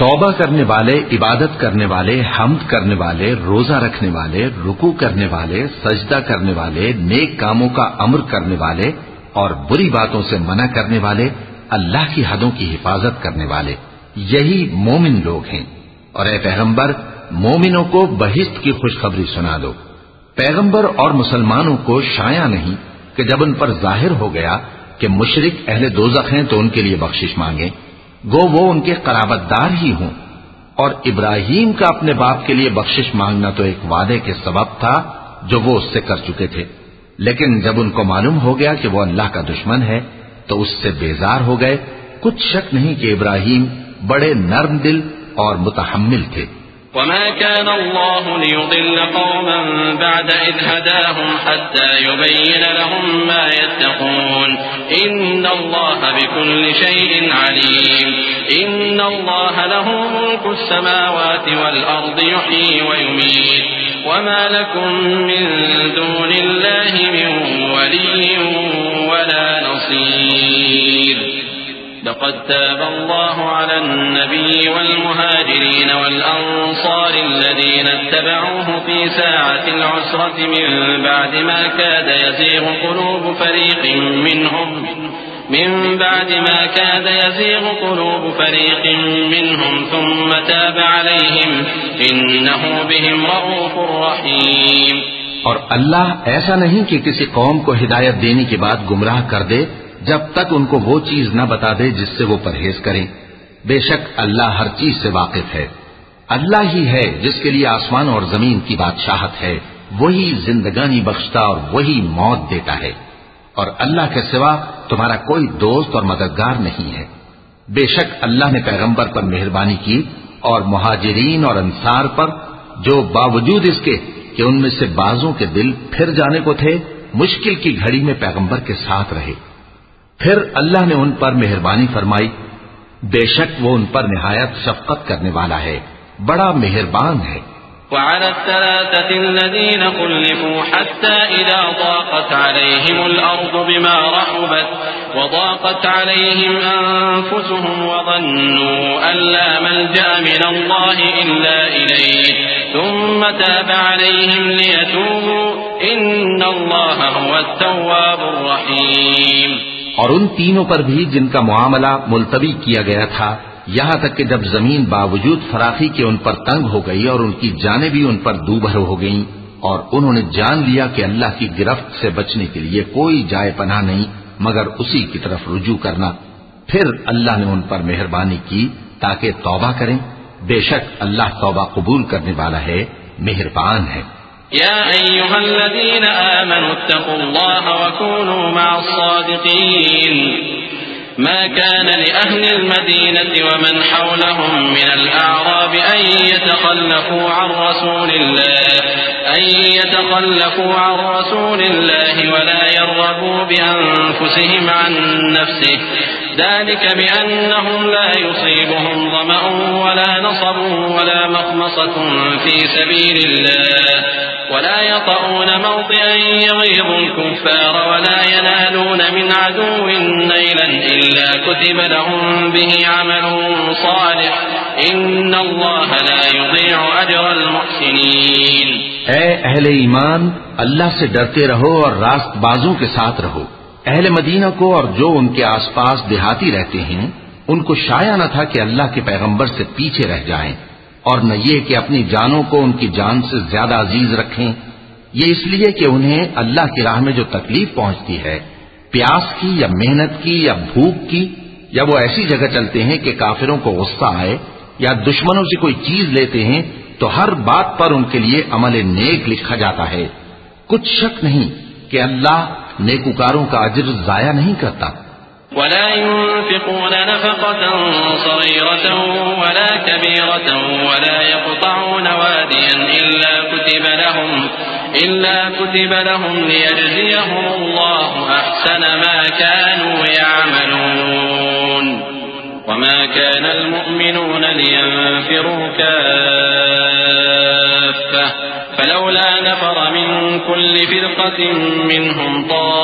توبہ کرنے والے، عبادت کرنے والے، حمد کرنے والے، روزہ رکھنے والے، رکوع کرنے والے، سجدہ کرنے والے، نیک کاموں کا امر کرنے والے اور بری باتوں سے منع کرنے والے، اللہ کی حدوں کی حفاظت کرنے والے، یہی مومن لوگ ہیں۔ اور اے پیغمبر، مومنوں کو بہشت کی خوشخبری سنا دو۔ پیغمبر اور مسلمانوں کو شایع نہیں کہ جب ان پر ظاہر ہو گیا کہ مشرک اہل دوزخ ہیں تو ان کے لیے بخشش مانگیں، گو وہ ان کے قرابت دار ہی ہوں۔ اور ابراہیم کا اپنے باپ کے لیے بخشش مانگنا تو ایک وعدے کے سبب تھا جو وہ اس سے کر چکے تھے، لیکن جب ان کو معلوم ہو گیا کہ وہ اللہ کا دشمن ہے تو اس سے بیزار ہو گئے۔ کچھ شک نہیں کہ ابراہیم بڑے نرم دل اور متحمل تھے۔ وما كان الله ليضل قوما بعد إذ هداهم حتى يبين لهم ما يتقون إن الله بكل شيء عليم إن الله له ملك السماوات والأرض يحيي ويميت وما لكم من دون الله من ولي ولا نصير لقد تاب الله على النبي والمهاجرين والأنصار الذين اتبعوه في ساعة العسرة من بعد ما كاد يزيغ قلوب فريق منهم من بعد ما كاد يزيغ قلوب فريق منهم ثم تاب عليهم إنه بهم رؤوف رحيم۔ اور اللہ ایسا نہیں کہ کسی قوم کو ہدایت دینے کے بعد گمراہ کر دے جب تک ان کو وہ چیز نہ بتا دے جس سے وہ پرہیز کریں۔ بے شک اللہ ہر چیز سے واقف ہے۔ اللہ ہی ہے جس کے لیے آسمان اور زمین کی بادشاہت ہے، وہی زندگانی بخشتا اور وہی موت دیتا ہے، اور اللہ کے سوا تمہارا کوئی دوست اور مددگار نہیں ہے۔ بے شک اللہ نے پیغمبر پر مہربانی کی اور مہاجرین اور انصار پر، جو باوجود اس کے کہ ان میں سے بعضوں کے دل پھر جانے کو تھے، مشکل کی گھڑی میں پیغمبر کے ساتھ رہے۔ پھر اللہ نے ان پر مہربانی فرمائی، بے شک وہ ان پر نہایت شفقت کرنے والا ہے، بڑا مہربان ہے۔ وعلى الثلاثة الذين خلفوا حتى إذا ضاقت عليهم الأرض بما رحبت وضاقت عليهم أنفسهم وظنوا أن لا ملجأ من الله إلا إليه ثم تاب عليهم ليتوبوا إن الله هو التواب الرحيم۔ اور ان تینوں پر بھی جن کا معاملہ ملتوی کیا گیا تھا، یہاں تک کہ جب زمین باوجود فراخی کے ان پر تنگ ہو گئی اور ان کی جانیں بھی ان پر دوبھر ہو گئیں، اور انہوں نے جان لیا کہ اللہ کی گرفت سے بچنے کے لیے کوئی جائے پناہ نہیں مگر اسی کی طرف رجوع کرنا، پھر اللہ نے ان پر مہربانی کی تاکہ توبہ کریں۔ بے شک اللہ توبہ قبول کرنے والا ہے، مہربان ہے۔ يا أيها الذين آمنوا اتقوا الله وكونوا مع الصادقين ما كان لأهل المدينة ومن حولهم من الأعراب أن يتخلفوا عن رسول الله أن يتخلفوا عن رسول الله ولا يرغبوا بأنفسهم عن نفسه ذلك بأنهم لا يصيبهم ظمأ ولا نصب ولا مخمصة في سبيل الله ولا يطؤون موطئا يغيظ الكفار ولا ينالون من عدو نيلا إلا كتب لهم به عمل صالح إن الله لا يضيع أجر المحسنين۔ اے اہل ایمان، اللہ سے ڈرتے رہو اور راست بازوں کے ساتھ رہو۔ اہل مدینہ کو اور جو ان کے آس پاس دیہاتی رہتے ہیں ان کو شایع نہ تھا کہ اللہ کے پیغمبر سے پیچھے رہ جائیں، اور نہ یہ کہ اپنی جانوں کو ان کی جان سے زیادہ عزیز رکھیں، یہ اس لیے کہ انہیں اللہ کی راہ میں جو تکلیف پہنچتی ہے، پیاس کی یا محنت کی یا بھوک کی، یا وہ ایسی جگہ چلتے ہیں کہ کافروں کو غصہ آئے یا دشمنوں سے کوئی چیز لیتے ہیں تو ہر بات پر ان کے لیے عمل نیک لکھا جاتا ہے۔ کچھ شک نہیں کہ اللہ نیکوکاروں کا اجر ضائع نہیں کرتا۔ ولا ينفقون نفقة صغيرة ولا كبيرة ولا يقطعون واديا إلا كتب لهم إلا كتب لهم ليجزيهم الله أحسن ما كانوا يعملون وما كان المؤمنون لينفروا كافة فلولا نفر من كل فرقة منهم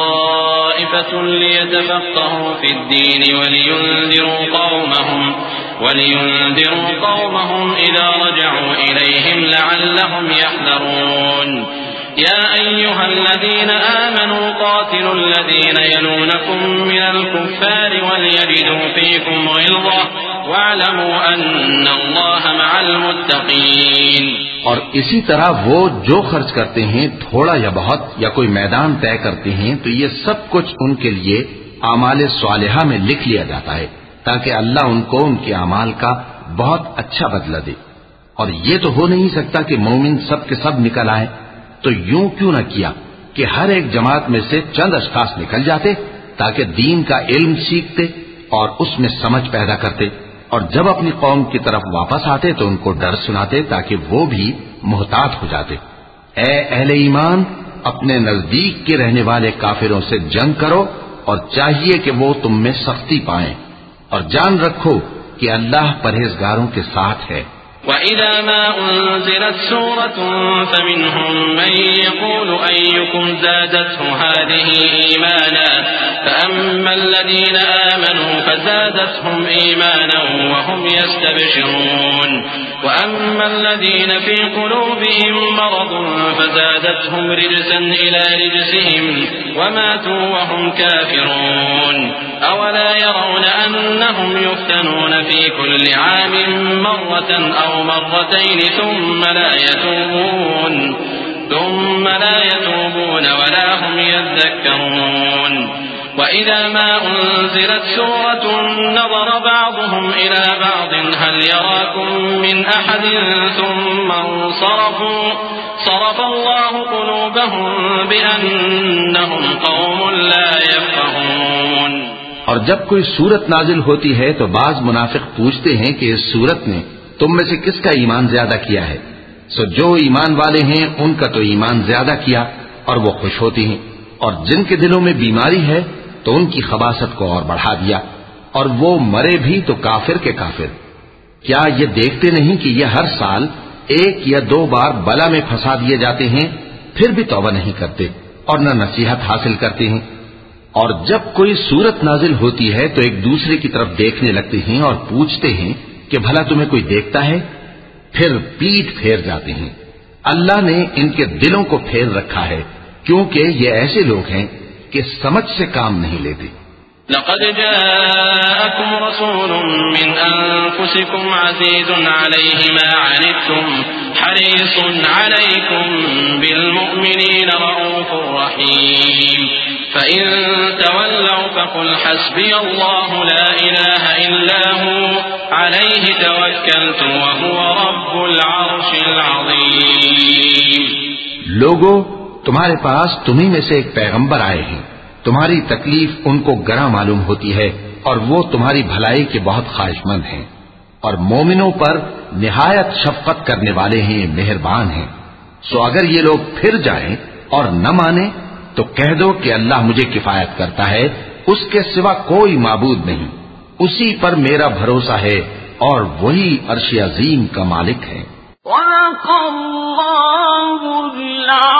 طائفة ليتفقهوا في الدين ولينذروا قومهم وَلِيُنذِرُوا قَوْمَهُمْ إِذَا رَجَعُوا إِلَيْهِمْ لَعَلَّهُمْ يَحْذَرُونَ يَا أَيُّهَا الَّذِينَ آمَنُوا قَاتِلُوا الَّذِينَ يَلُونَكُم مِّنَ الْكُفَّارِ وَلْيَجِدُوا فِيكُمْ غِلْظَةً وَاعْلَمُوا أَنَّ اللَّهَ مَعَ الْمُتَّقِينَ۔ اور اسی طرح وہ جو خرچ کرتے ہیں تھوڑا یا بہت یا کوئی میدان طے کرتے ہیں تو یہ سب کچھ ان کے لیے اعمال صالحہ میں لکھ لیا جاتا ہے تاکہ اللہ ان کو ان کے اعمال کا بہت اچھا بدلہ دے۔ اور یہ تو ہو نہیں سکتا کہ مومن سب کے سب نکل آئے، تو یوں کیوں نہ کیا کہ ہر ایک جماعت میں سے چند اشخاص نکل جاتے تاکہ دین کا علم سیکھتے اور اس میں سمجھ پیدا کرتے، اور جب اپنی قوم کی طرف واپس آتے تو ان کو ڈر سناتے تاکہ وہ بھی محتاط ہو جاتے۔ اے اہل ایمان، اپنے نزدیک کے رہنے والے کافروں سے جنگ کرو اور چاہیے کہ وہ تم میں سختی پائیں، اور جان رکھو کہ اللہ پرہیزگاروں کے ساتھ ہے۔ وَإِذَا مَا أُنزِلَتْ سُورَةٌ فَمِنْهُمْ مَن يَقُولُ أَيُّكُمْ زَادَتْهُ هَٰذِهِ إِيمَانًا فَأَمَّا الَّذِينَ آمَنُوا فَزَادَتْهُمْ إِيمَانًا وَهُمْ يَسْتَبْشِرُونَ وَأَمَّا الَّذِينَ فِي قُلُوبِهِم مَّرَضٌ فَزَادَتْهُمْ رِجْسًا إِلَىٰ رِجْسِهِمْ وَمَاتُوا وَهُمْ كَافِرُونَ أَوَلَا يَرَوْنَ أَنَّهُمْ يُفْتَنُونَ فِي كُلِّ عَامٍ مَّرَّةً أَوْ مَرَّتَيْنِ ثُمَّ لَا يَتُوبُونَ ثُمَّ لَا يَتُوبُونَ وَلَا هُمْ يَذَّكَّرُونَ وَإِذَا مَا أُنزِلَتْ سُورَةٌ نَظَرَ بَعْضُهُمْ إِلَىٰ بَعْضٍ هَلْ يَرَاكُم مِّنْ أَحَدٍ ثُمَّ انصَرَفُوا صَرَفَ اللَّهُ قُلُوبَهُم بِأَنَّهُمْ قَوْمٌ لَّا يَفْقَهُونَ۔ اور جب کوئی سورت نازل ہوتی ہے تو بعض منافق پوچھتے ہیں کہ اس سورت نے تم میں سے کس کا ایمان زیادہ کیا ہے؟ سو جو ایمان والے ہیں ان کا تو ایمان زیادہ کیا اور وہ خوش ہوتی ہیں، اور جن کے دلوں میں بیماری ہے تو ان کی خباثت کو اور بڑھا دیا، اور وہ مرے بھی تو کافر کے کافر۔ کیا یہ دیکھتے نہیں کہ یہ ہر سال ایک یا دو بار بلا میں پھنسا دیے جاتے ہیں، پھر بھی توبہ نہیں کرتے اور نہ نصیحت حاصل کرتے ہیں؟ اور جب کوئی سورت نازل ہوتی ہے تو ایک دوسرے کی طرف دیکھنے لگتے ہیں اور پوچھتے ہیں کہ بھلا تمہیں کوئی دیکھتا ہے؟ پھر پیٹ پھیر جاتے ہیں۔ اللہ نے ان کے دلوں کو پھیر رکھا ہے کیونکہ یہ ایسے لوگ ہیں کہ سمجھ سے کام نہیں لیتے۔ لقد جاءكم رسول من أنفسكم عزيز عليه ما عنتم حريص عليكم بالمؤمنين رؤوف رحيم فإن تولوا فقل حسبي الله لا إله إلا هو عليه توكلت وهو رب العرش العظيم۔ لوگو، تمہارے پاس تمہیں میں سے ایک پیغمبر آئے ہیں، تمہاری تکلیف ان کو گراں معلوم ہوتی ہے اور وہ تمہاری بھلائی کے بہت خواہش مند ہیں، اور مومنوں پر نہایت شفقت کرنے والے ہیں، مہربان ہیں۔ سو اگر یہ لوگ پھر جائیں اور نہ مانیں تو کہہ دو کہ اللہ مجھے کفایت کرتا ہے، اس کے سوا کوئی معبود نہیں، اسی پر میرا بھروسہ ہے اور وہی عرش عظیم کا مالک ہے۔ وَلَقَ اللَّهُ